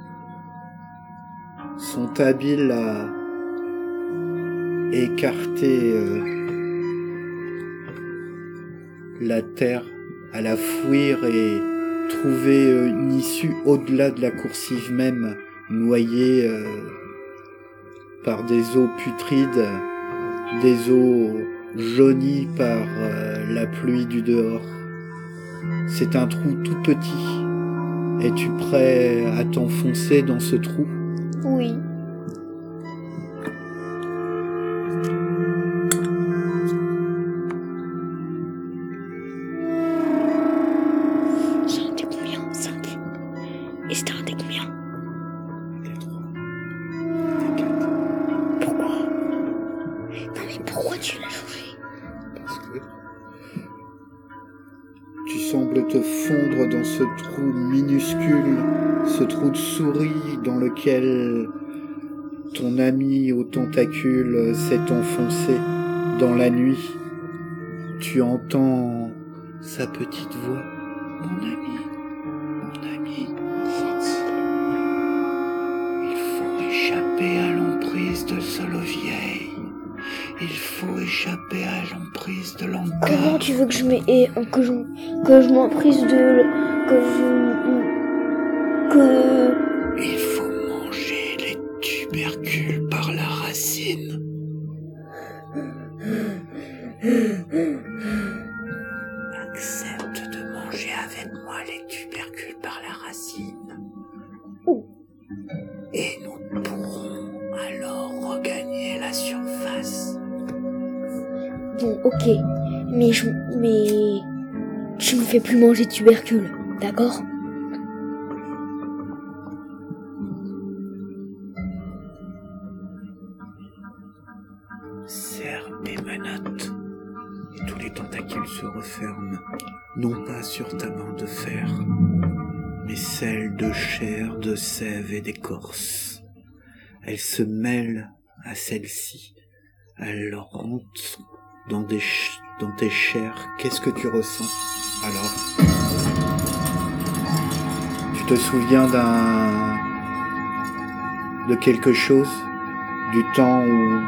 sont habiles à écarter euh, la terre, à la fouir et trouver euh, une issue au-delà de la coursive même, noyée euh, par des eaux putrides, des eaux jaunies par euh, la pluie du dehors. C'est un trou tout petit. Es-tu prêt à t'enfoncer dans ce trou ? Oui. C'est un des combien ? cinq. Et c'était un des combien ? Pourquoi ? Non mais pourquoi tu l'as changé ? Parce que tu sembles te fondre dans ce trou minuscule, ce trou de souris dans lequel ton ami aux tentacules s'est enfoncé dans la nuit. Tu entends sa petite voix. Mon ami, mon ami, il faut échapper à l'emprise de Solovieille. Il faut échapper à l'emprise de l'Ankar. Comment tu veux que je m'ai que je que je m'emprise de que je que Il faut manger les tubercules par la racine. Accepte de manger avec moi les tubercules par la racine. Et nous pourrons alors regagner la surface. Bon, ok, mais je mais tu me fais plus manger de tubercules, d'accord ? Serre tes menottes. Tous les tentacules se referment, non pas sur ta main de fer, mais celle de chair, de sève et d'écorce. Elle se mêle à celle-ci. Elle rentre dans, des ch- dans tes chairs. Qu'est-ce que tu ressens alors ? Tu te souviens d'un... de quelque chose ? Du temps où...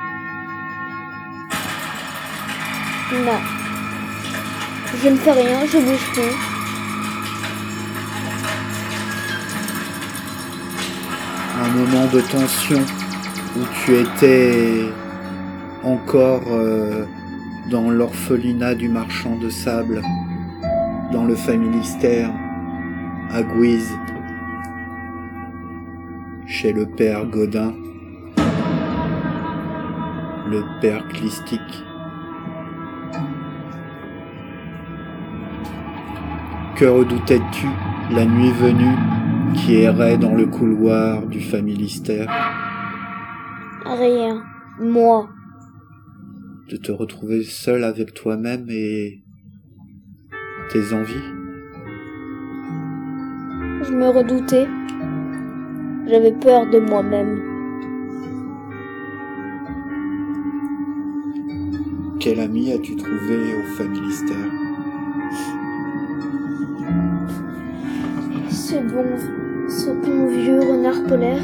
Non. Je ne fais rien, je bouge plus. Un moment de tension où tu étais encore euh, dans l'orphelinat du marchand de sable, dans le familistère, à Guise, chez le père Godin, le père Clistique. Que redoutais-tu la nuit venue qui errait dans le couloir du familistère? Rien. Moi. De te retrouver seul avec toi-même et tes envies? Je me redoutais. J'avais peur de moi-même. Quel ami as-tu trouvé au familistère? Ce bon, ce bon vieux renard polaire.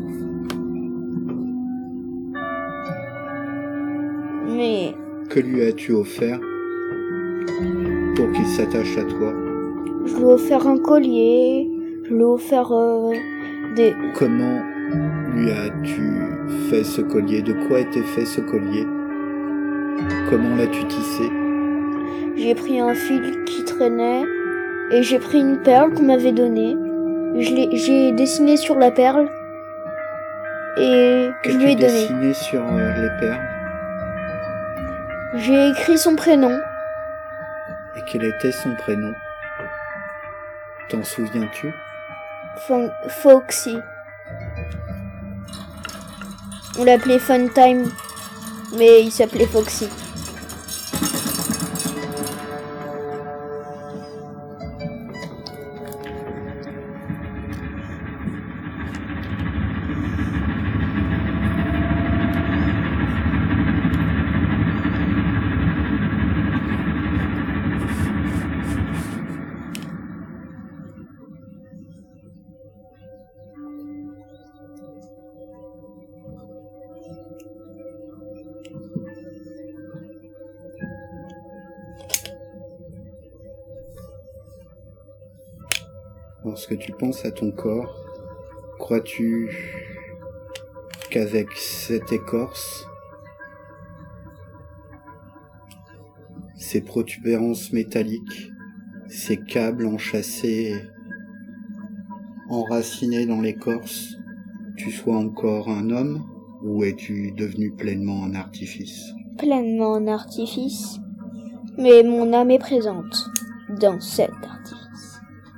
Mais... Que lui as-tu offert pour qu'il s'attache à toi? Je lui ai offert un collier, je lui ai offert euh, des... Comment lui as-tu fait ce collier? De quoi était fait ce collier? Comment l'as-tu tissé? J'ai pris un fil qui traînait et j'ai pris une perle qu'on m'avait donnée. Je l'ai, j'ai dessiné sur la perle et je lui ai donné. Qu'as-tu dessiné sur euh, les perles? J'ai écrit son prénom. Et quel était son prénom? T'en souviens-tu? Fo- Foxy. On l'appelait Funtime, mais il s'appelait Foxy. lorsque tu penses à ton corps, crois-tu qu'avec cette écorce, ces protubérances métalliques, ces câbles enchâssés, enracinés dans l'écorce, tu sois encore un homme ou es-tu devenu pleinement un artifice? Pleinement un artifice, mais mon âme est présente dans cet artifice.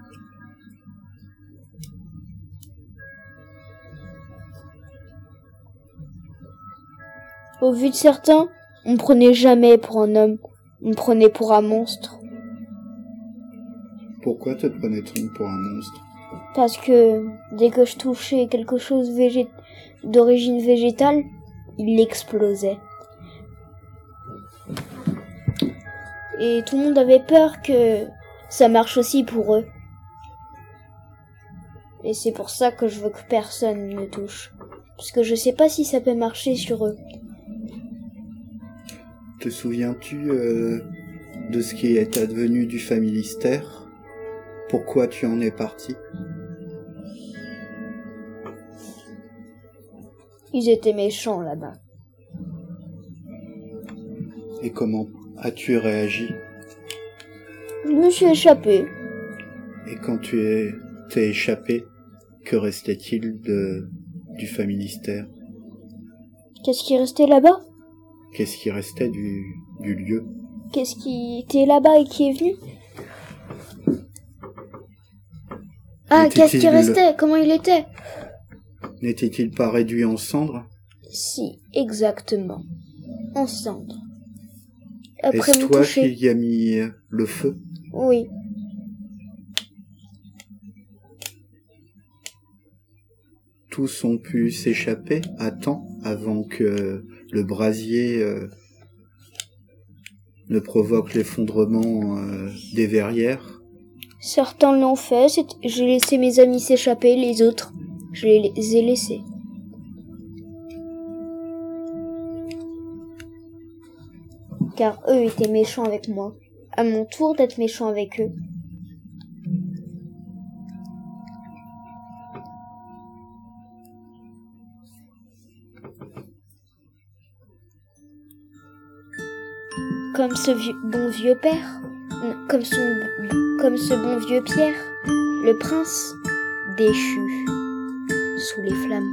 Au vu de certains, on me prenait jamais pour un homme, on me prenait pour un monstre. Pourquoi te prenait-on pour un monstre? Parce que dès que je touchais quelque chose végé- d'origine végétale, il explosait. Et tout le monde avait peur que ça marche aussi pour eux. Et c'est pour ça que je veux que personne ne touche. Parce que je sais pas si ça peut marcher sur eux. Te souviens-tu euh, de ce qui est advenu du familistère? Pourquoi tu en es parti? Ils étaient méchants là-bas. Et comment as-tu réagi? Je me suis échappée. Et quand tu es, t'es échappé, que restait-il de, du familistère? Qu'est-ce qui restait là-bas? Qu'est-ce qui restait du, du lieu? Qu'est-ce qui était là-bas et qui est venu? Ah, qu'est-ce qui restait? Comment il était? N'était-il pas réduit en cendres? Si, exactement. En cendres. Après Est-ce me toi toucher. qui y a mis le feu? Oui. Tous ont pu s'échapper à temps avant que le brasier euh, ne provoque l'effondrement euh, des verrières. Certains l'ont fait, c'est... j'ai laissé mes amis s'échapper, les autres, je les ai laissés. Car eux étaient méchants avec moi. À mon tour d'être méchant avec eux. Comme ce vieux, bon vieux père, comme, son, comme ce bon vieux Pierre, le prince déchu sous les flammes.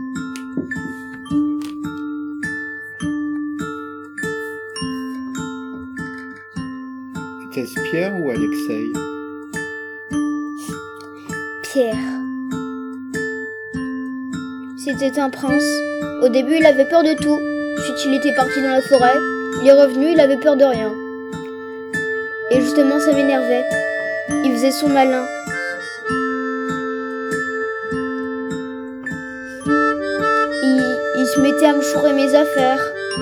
Était-ce Pierre ou Alexei? Pierre. C'était un prince. Au début, il avait peur de tout. Ensuite, il était parti dans la forêt. Il est revenu, il avait peur de rien. Et justement, ça m'énervait. Il faisait son malin. Il, il se mettait à me chourer mes affaires.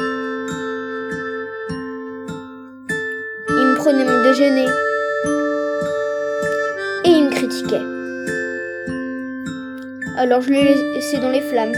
Il me prenait mon déjeuner. Et il me critiquait. Alors je l'ai laissé dans les flammes.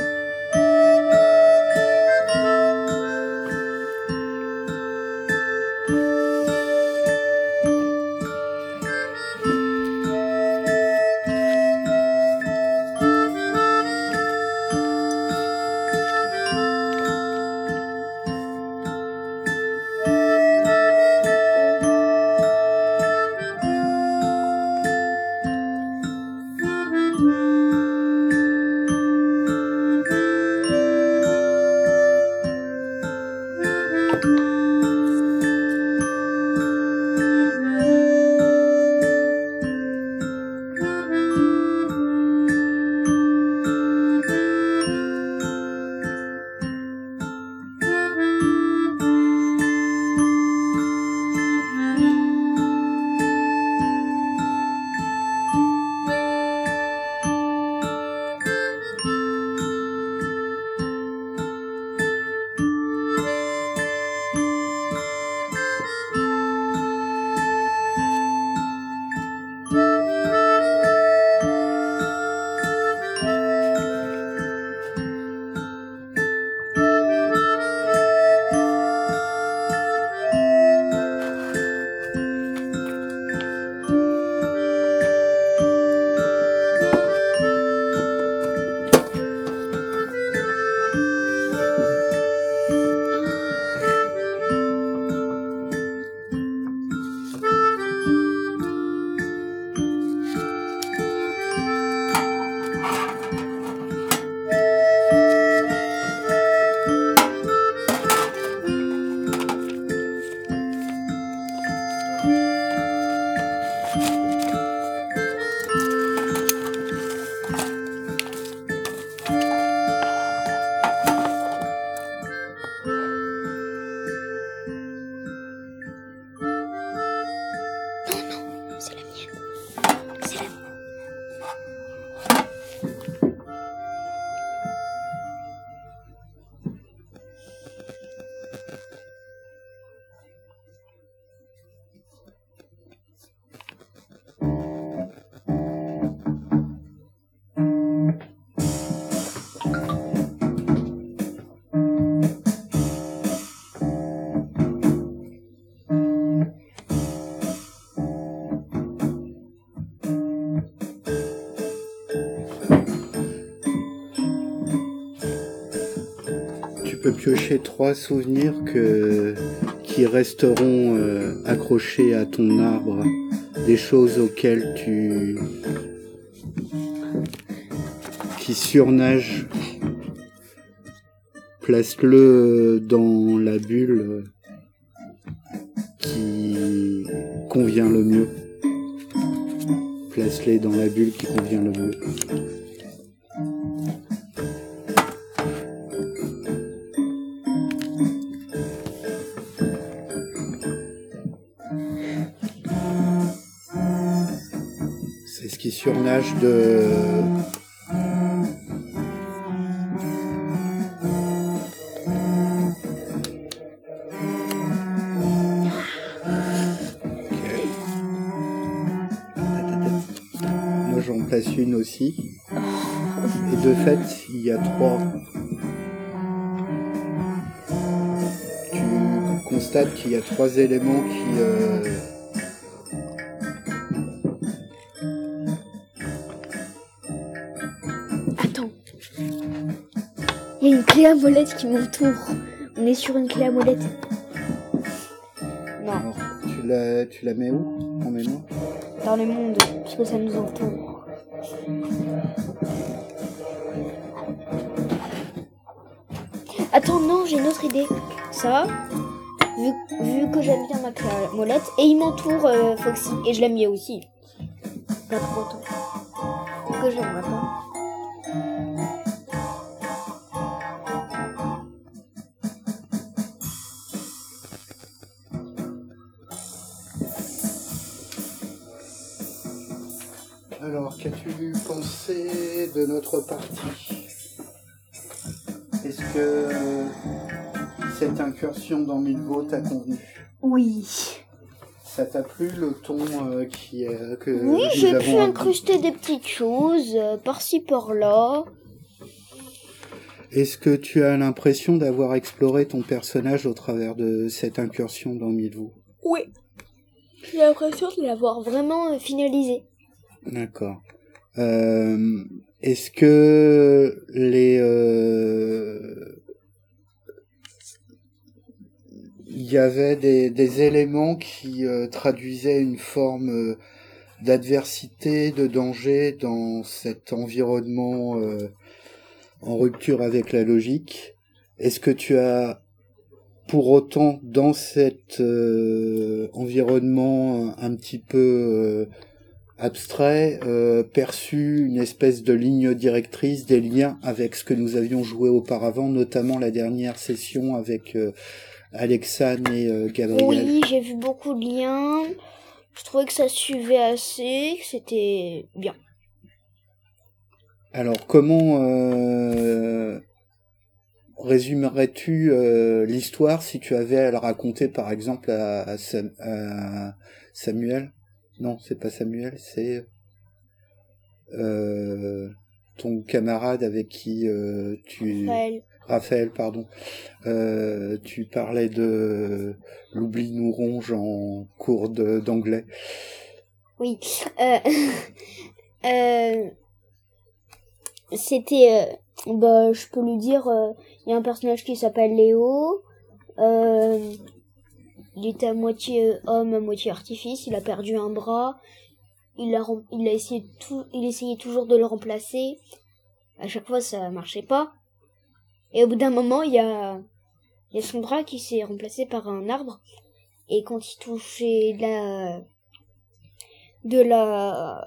peux piocher trois souvenirs que, qui resteront euh, accrochés à ton arbre, des choses auxquelles tu... qui surnagent. Place-le dans la bulle qui convient le mieux. Place-les dans la bulle qui convient le mieux. C'est ce qui surnage de... J'en place une aussi. Et de fait, il y a trois. Tu constates qu'il y a trois éléments qui... Euh... Attends. Il y a une clé à molette qui m'entoure. On est sur une clé à molette. Non. Alors, tu la, tu la mets où en mémoire? Dans le monde, parce que ça nous entoure. Attends, non, j'ai une autre idée. Ça, vu, vu que j'aime bien ma clé à molette, et il m'entoure euh, Foxy, et je l'aime bien aussi. Pas pour autant. Que j'aimerais pas. Alors, qu'as-tu pensé de notre partie? Est-ce que cette incursion dans Milvaux t'a convenu? Oui. Ça t'a plu le ton euh, qui est que Oui, nous j'ai avons pu incruster des petites choses, euh, par-ci, par-là. Est-ce que tu as l'impression d'avoir exploré ton personnage au travers de cette incursion dans Milvaux? Oui. J'ai l'impression de l'avoir vraiment euh, finalisé. D'accord. Euh, est-ce que les... Euh, il y avait des, des éléments qui euh, traduisaient une forme euh, d'adversité, de danger dans cet environnement euh, en rupture avec la logique? Est-ce que tu as pour autant dans cet euh, environnement un, un petit peu euh, abstrait euh, perçu une espèce de ligne directrice, des liens avec ce que nous avions joué auparavant, notamment la dernière session avec euh, Alexane et euh, Gabriel? Oui, j'ai vu beaucoup de liens. Je trouvais que ça suivait assez, que c'était bien. Alors, comment euh, résumerais-tu euh, l'histoire si tu avais à la raconter, par exemple, à, à, Sam, à Samuel? Non, c'est pas Samuel, c'est euh, ton camarade avec qui euh, tu... Raphaël. Raphaël, pardon. Euh, tu parlais de l'oubli nous ronge en cours de, d'anglais. Oui. Euh, euh, c'était... Euh, bah, je peux lui dire, il euh, y a un personnage qui s'appelle Léo. Euh, il était à moitié homme, à moitié artifice. Il a perdu un bras. Il a, il a essayé tout, il essayait toujours de le remplacer. À chaque fois, ça marchait pas. Et au bout d'un moment, il y a, il y a son bras qui s'est remplacé par un arbre. Et quand il touchait de la, de la,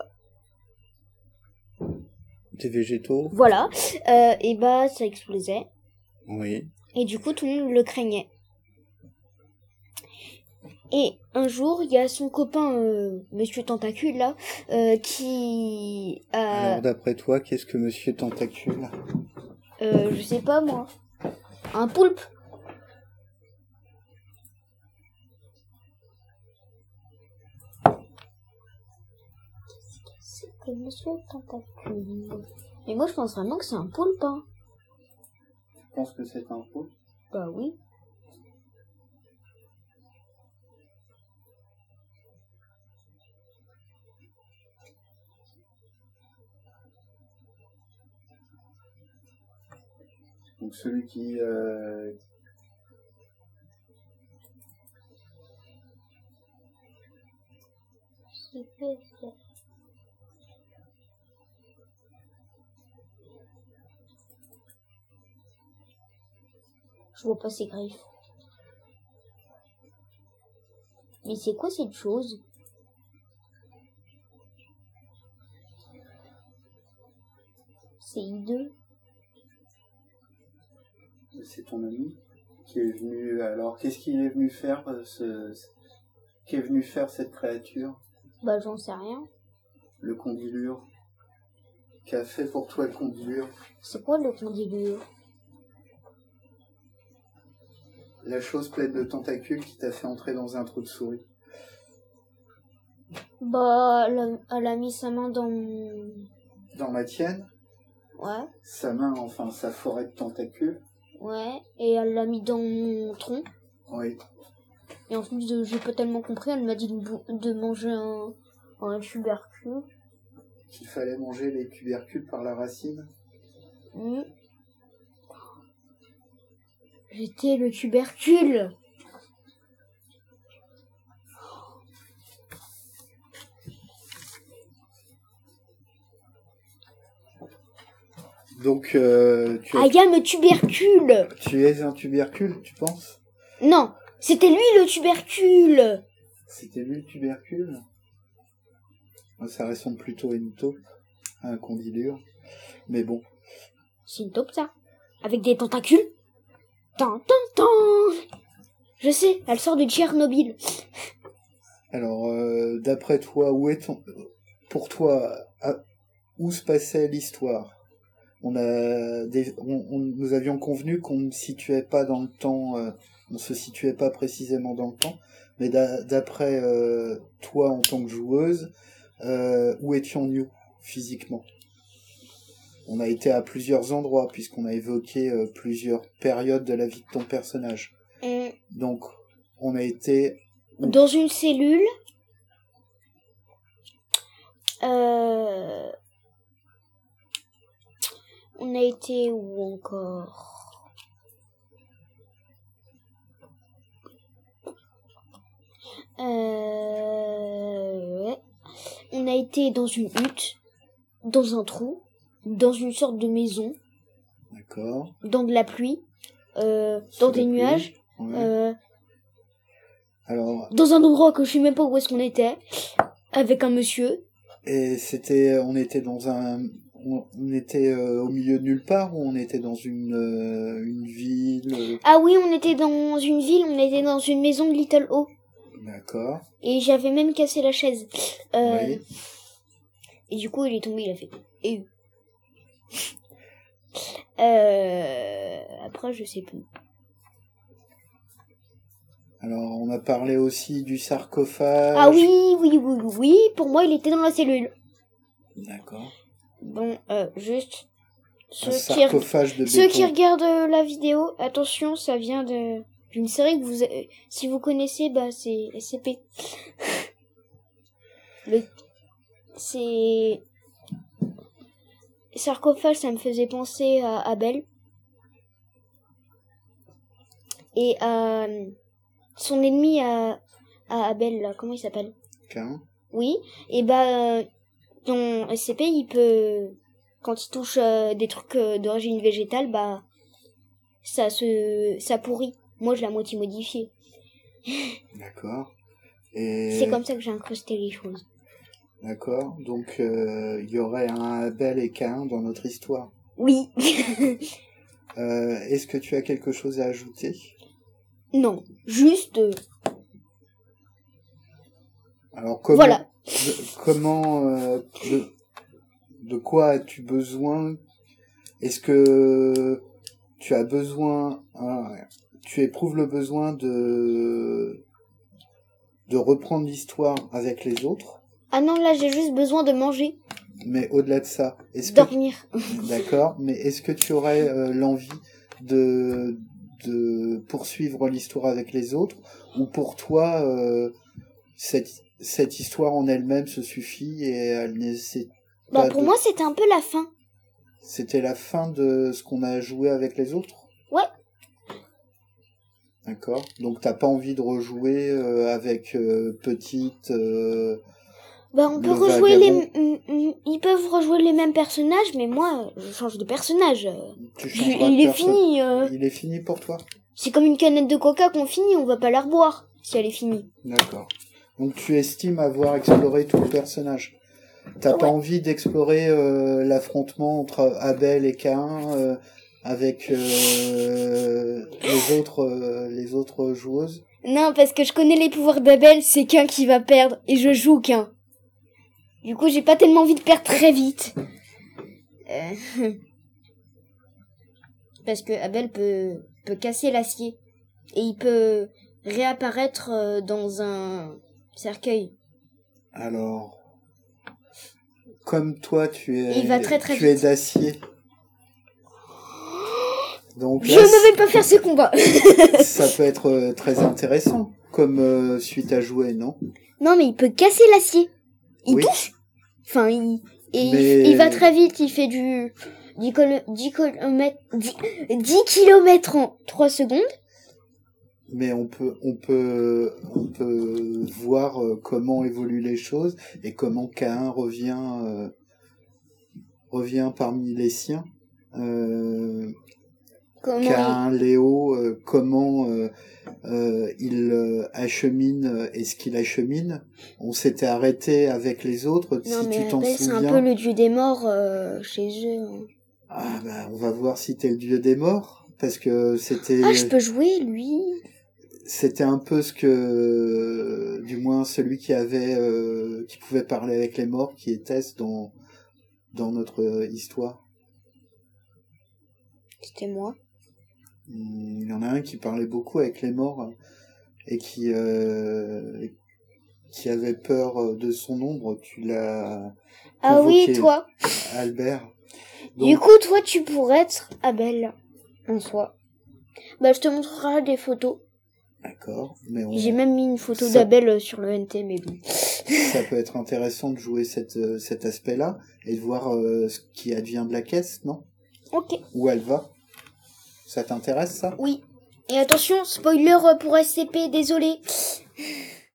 Des végétaux. voilà, euh, et bah, ça explosait. Oui. Et du coup, tout le monde le craignait. Et un jour, il y a son copain, euh, Monsieur Tentacule, là, euh, qui a... Alors, d'après toi, qu'est-ce que Monsieur Tentacule? Euh, je sais pas, moi. Un poulpe. C'est que Monsieur Tentacule. Mais moi, je pense vraiment que c'est un poulpe, hein. Tu penses que c'est un poulpe? Bah oui. Donc celui qui... Euh... Je vois pas ses griffes. Mais c'est quoi cette chose? C'est hideux. C'est ton ami qui est venu... Alors, qu'est-ce qu'il est venu faire, ce... Qu'est venu faire cette créature? Bah, j'en sais rien. Le condylure. Qu'a fait pour toi le condylure? C'est quoi le condylure? La chose pleine de tentacules qui t'a fait entrer dans un trou de souris. Bah, elle a, elle a mis sa main dans mon... Dans la tienne? Ouais. Sa main, enfin, sa forêt de tentacules. Ouais, et elle l'a mis dans mon tronc. Oui. Et ensuite, euh, j'ai pas tellement compris, elle m'a dit de, bou- de manger un, un tubercule. Qu'il fallait manger les tubercules par la racine. Mmh. J'étais le tubercule. Donc, euh, tu, I am a tubercule. tu es un tubercule, tu penses? Non, c'était lui le tubercule. C'était lui le tubercule? Ça ressemble plutôt à une taupe, à un condylure. Mais bon. C'est une taupe, ça. Avec des tentacules. Tan, tan, tan. Je sais, elle sort de Tchernobyl. Alors, euh, d'après toi, où est ton... Pour toi, à... où se passait l'histoire? On a des... on, on... Nous avions convenu qu'on ne situait pas dans le temps, euh... on se situait pas précisément dans le temps, mais d'a... d'après euh, toi en tant que joueuse, euh, où étions-nous physiquement? On a été à plusieurs endroits, puisqu'on a évoqué euh, plusieurs périodes de la vie de ton personnage. Mmh. Donc, on a été... Dans une cellule. Euh... On a été où encore? Euh... ouais. On a été dans une hutte, dans un trou, dans une sorte de maison. D'accord. Dans de la pluie, euh, Sous dans la des pluie. nuages, Ouais. euh, Alors, dans un endroit que je sais même pas où est-ce qu'on était, avec un monsieur. et c'était, on était dans un, on, on était euh, au milieu de nulle part, ou on était dans une euh, une ville. euh, Ah oui, on était dans une ville, on était dans une maison de Little O. D'accord. Et j'avais même cassé la chaise. Euh, Oui. Et du coup, il est tombé, il a fait... Eh. Euh... Après, je sais plus. Alors, on a parlé aussi du sarcophage. Ah oui, oui, oui, oui, pour moi, il était dans la cellule. D'accord. Bon, euh, juste... Un Ceux, qui, reg- sarcophage de ceux béton. qui regardent euh, la vidéo, attention, ça vient de d'une série que vous... euh, si vous connaissez, bah, c'est S C P. Le... C'est... Sarcophage, ça me faisait penser à Abel. Et à son ennemi à, à Abel, là, comment il s'appelle? Cain. Oui, et bah, euh, ton S C P, il peut, quand il touche euh, des trucs euh, d'origine végétale, bah, ça se, ça pourrit. Moi, je l'ai à moitié modifié. D'accord. Et... C'est comme ça que j'ai incrusté les choses. D'accord. Donc, euh, il y aurait un Abel et Cain dans notre histoire. Oui. Euh, est-ce que tu as quelque chose à ajouter? Non, juste... euh, Alors, comment, Voilà. de, comment, euh, de, de quoi as-tu besoin? Est-ce que tu as besoin, hein, tu éprouves le besoin de, de reprendre l'histoire avec les autres? Ah non, là, j'ai juste besoin de manger, Mais au-delà de ça, est-ce que, dormir. d'accord, mais est-ce que tu aurais euh, l'envie de, de poursuivre l'histoire avec les autres, ou pour toi, euh, cette, cette histoire en elle-même se suffit et elle nécessite Bah, pas pour de... moi, c'était un peu la fin. C'était la fin de ce qu'on a joué avec les autres? Ouais. D'accord. Donc t'as pas envie de rejouer euh, avec euh, Petite euh, Bah, on peut le rejouer vagabond. les... m- m- Ils peuvent rejouer les mêmes personnages, mais moi, je change de personnage. Tu Il, changeras il de est perso- fini. euh. Il est fini pour toi? C'est comme une canette de coca qu'on finit, on va pas la reboire si elle est finie. D'accord. Donc tu estimes avoir exploré tout le personnage. T'as Ouais. pas envie d'explorer euh, l'affrontement entre Abel et Caïn euh, avec euh, les autres euh, les autres joueuses? Non, parce que je connais les pouvoirs d'Abel, c'est qu'un qui va perdre, et je joue qu'un. Du coup, j'ai pas tellement envie de perdre très vite. Euh, Parce que Abel peut, peut casser l'acier. Et il peut réapparaître euh, dans un cercueil. Alors, comme toi tu es Il va très, très tu es vite. d'acier. Donc Je là, ne vais pas faire ce combat. ça peut être euh, très intéressant comme euh, suite à jouer, non? Non, mais il peut casser l'acier. Il Oui. touche. Enfin, il, et il- Mais- il, va très vite. Il fait du dix kilomètres, dix kilomètres en trois secondes. Mais on peut, on peut, on peut voir euh, comment évoluent les choses et comment Caïn revient, euh, revient parmi les siens. Euh, Comment Caïn, Léo, euh, comment euh, euh, il euh, achemine euh, et ce qu'il achemine. On s'était arrêté avec les autres, il... Non, si mais tu t'en Abel, c'est un souviens. peu le dieu des morts euh, chez eux. hein. Ah bah, on va voir si t'es le dieu des morts, parce que c'était. Ah, je peux jouer, lui. C'était un peu ce que, du moins celui qui avait, euh, qui pouvait parler avec les morts, qui était dans dans notre euh, histoire. C'était moi. Il y en a un qui parlait beaucoup avec les morts hein, et qui euh, qui avait peur de son ombre. Tu l'as Ah oui, convoqué, toi. Albert. Du Donc, coup, toi, tu pourrais être Abel, en soi. Bah, je te montrerai des photos. d'accord, mais on, J'ai même mis une photo Ça- d'Abel sur le N T, mais bon. ça peut être intéressant de jouer cette, euh, cet aspect-là et de voir euh, ce qui advient de la caisse, non? Ok. Où elle va? Ça t'intéresse, ça? Oui. Et attention, spoiler pour S C P, désolé.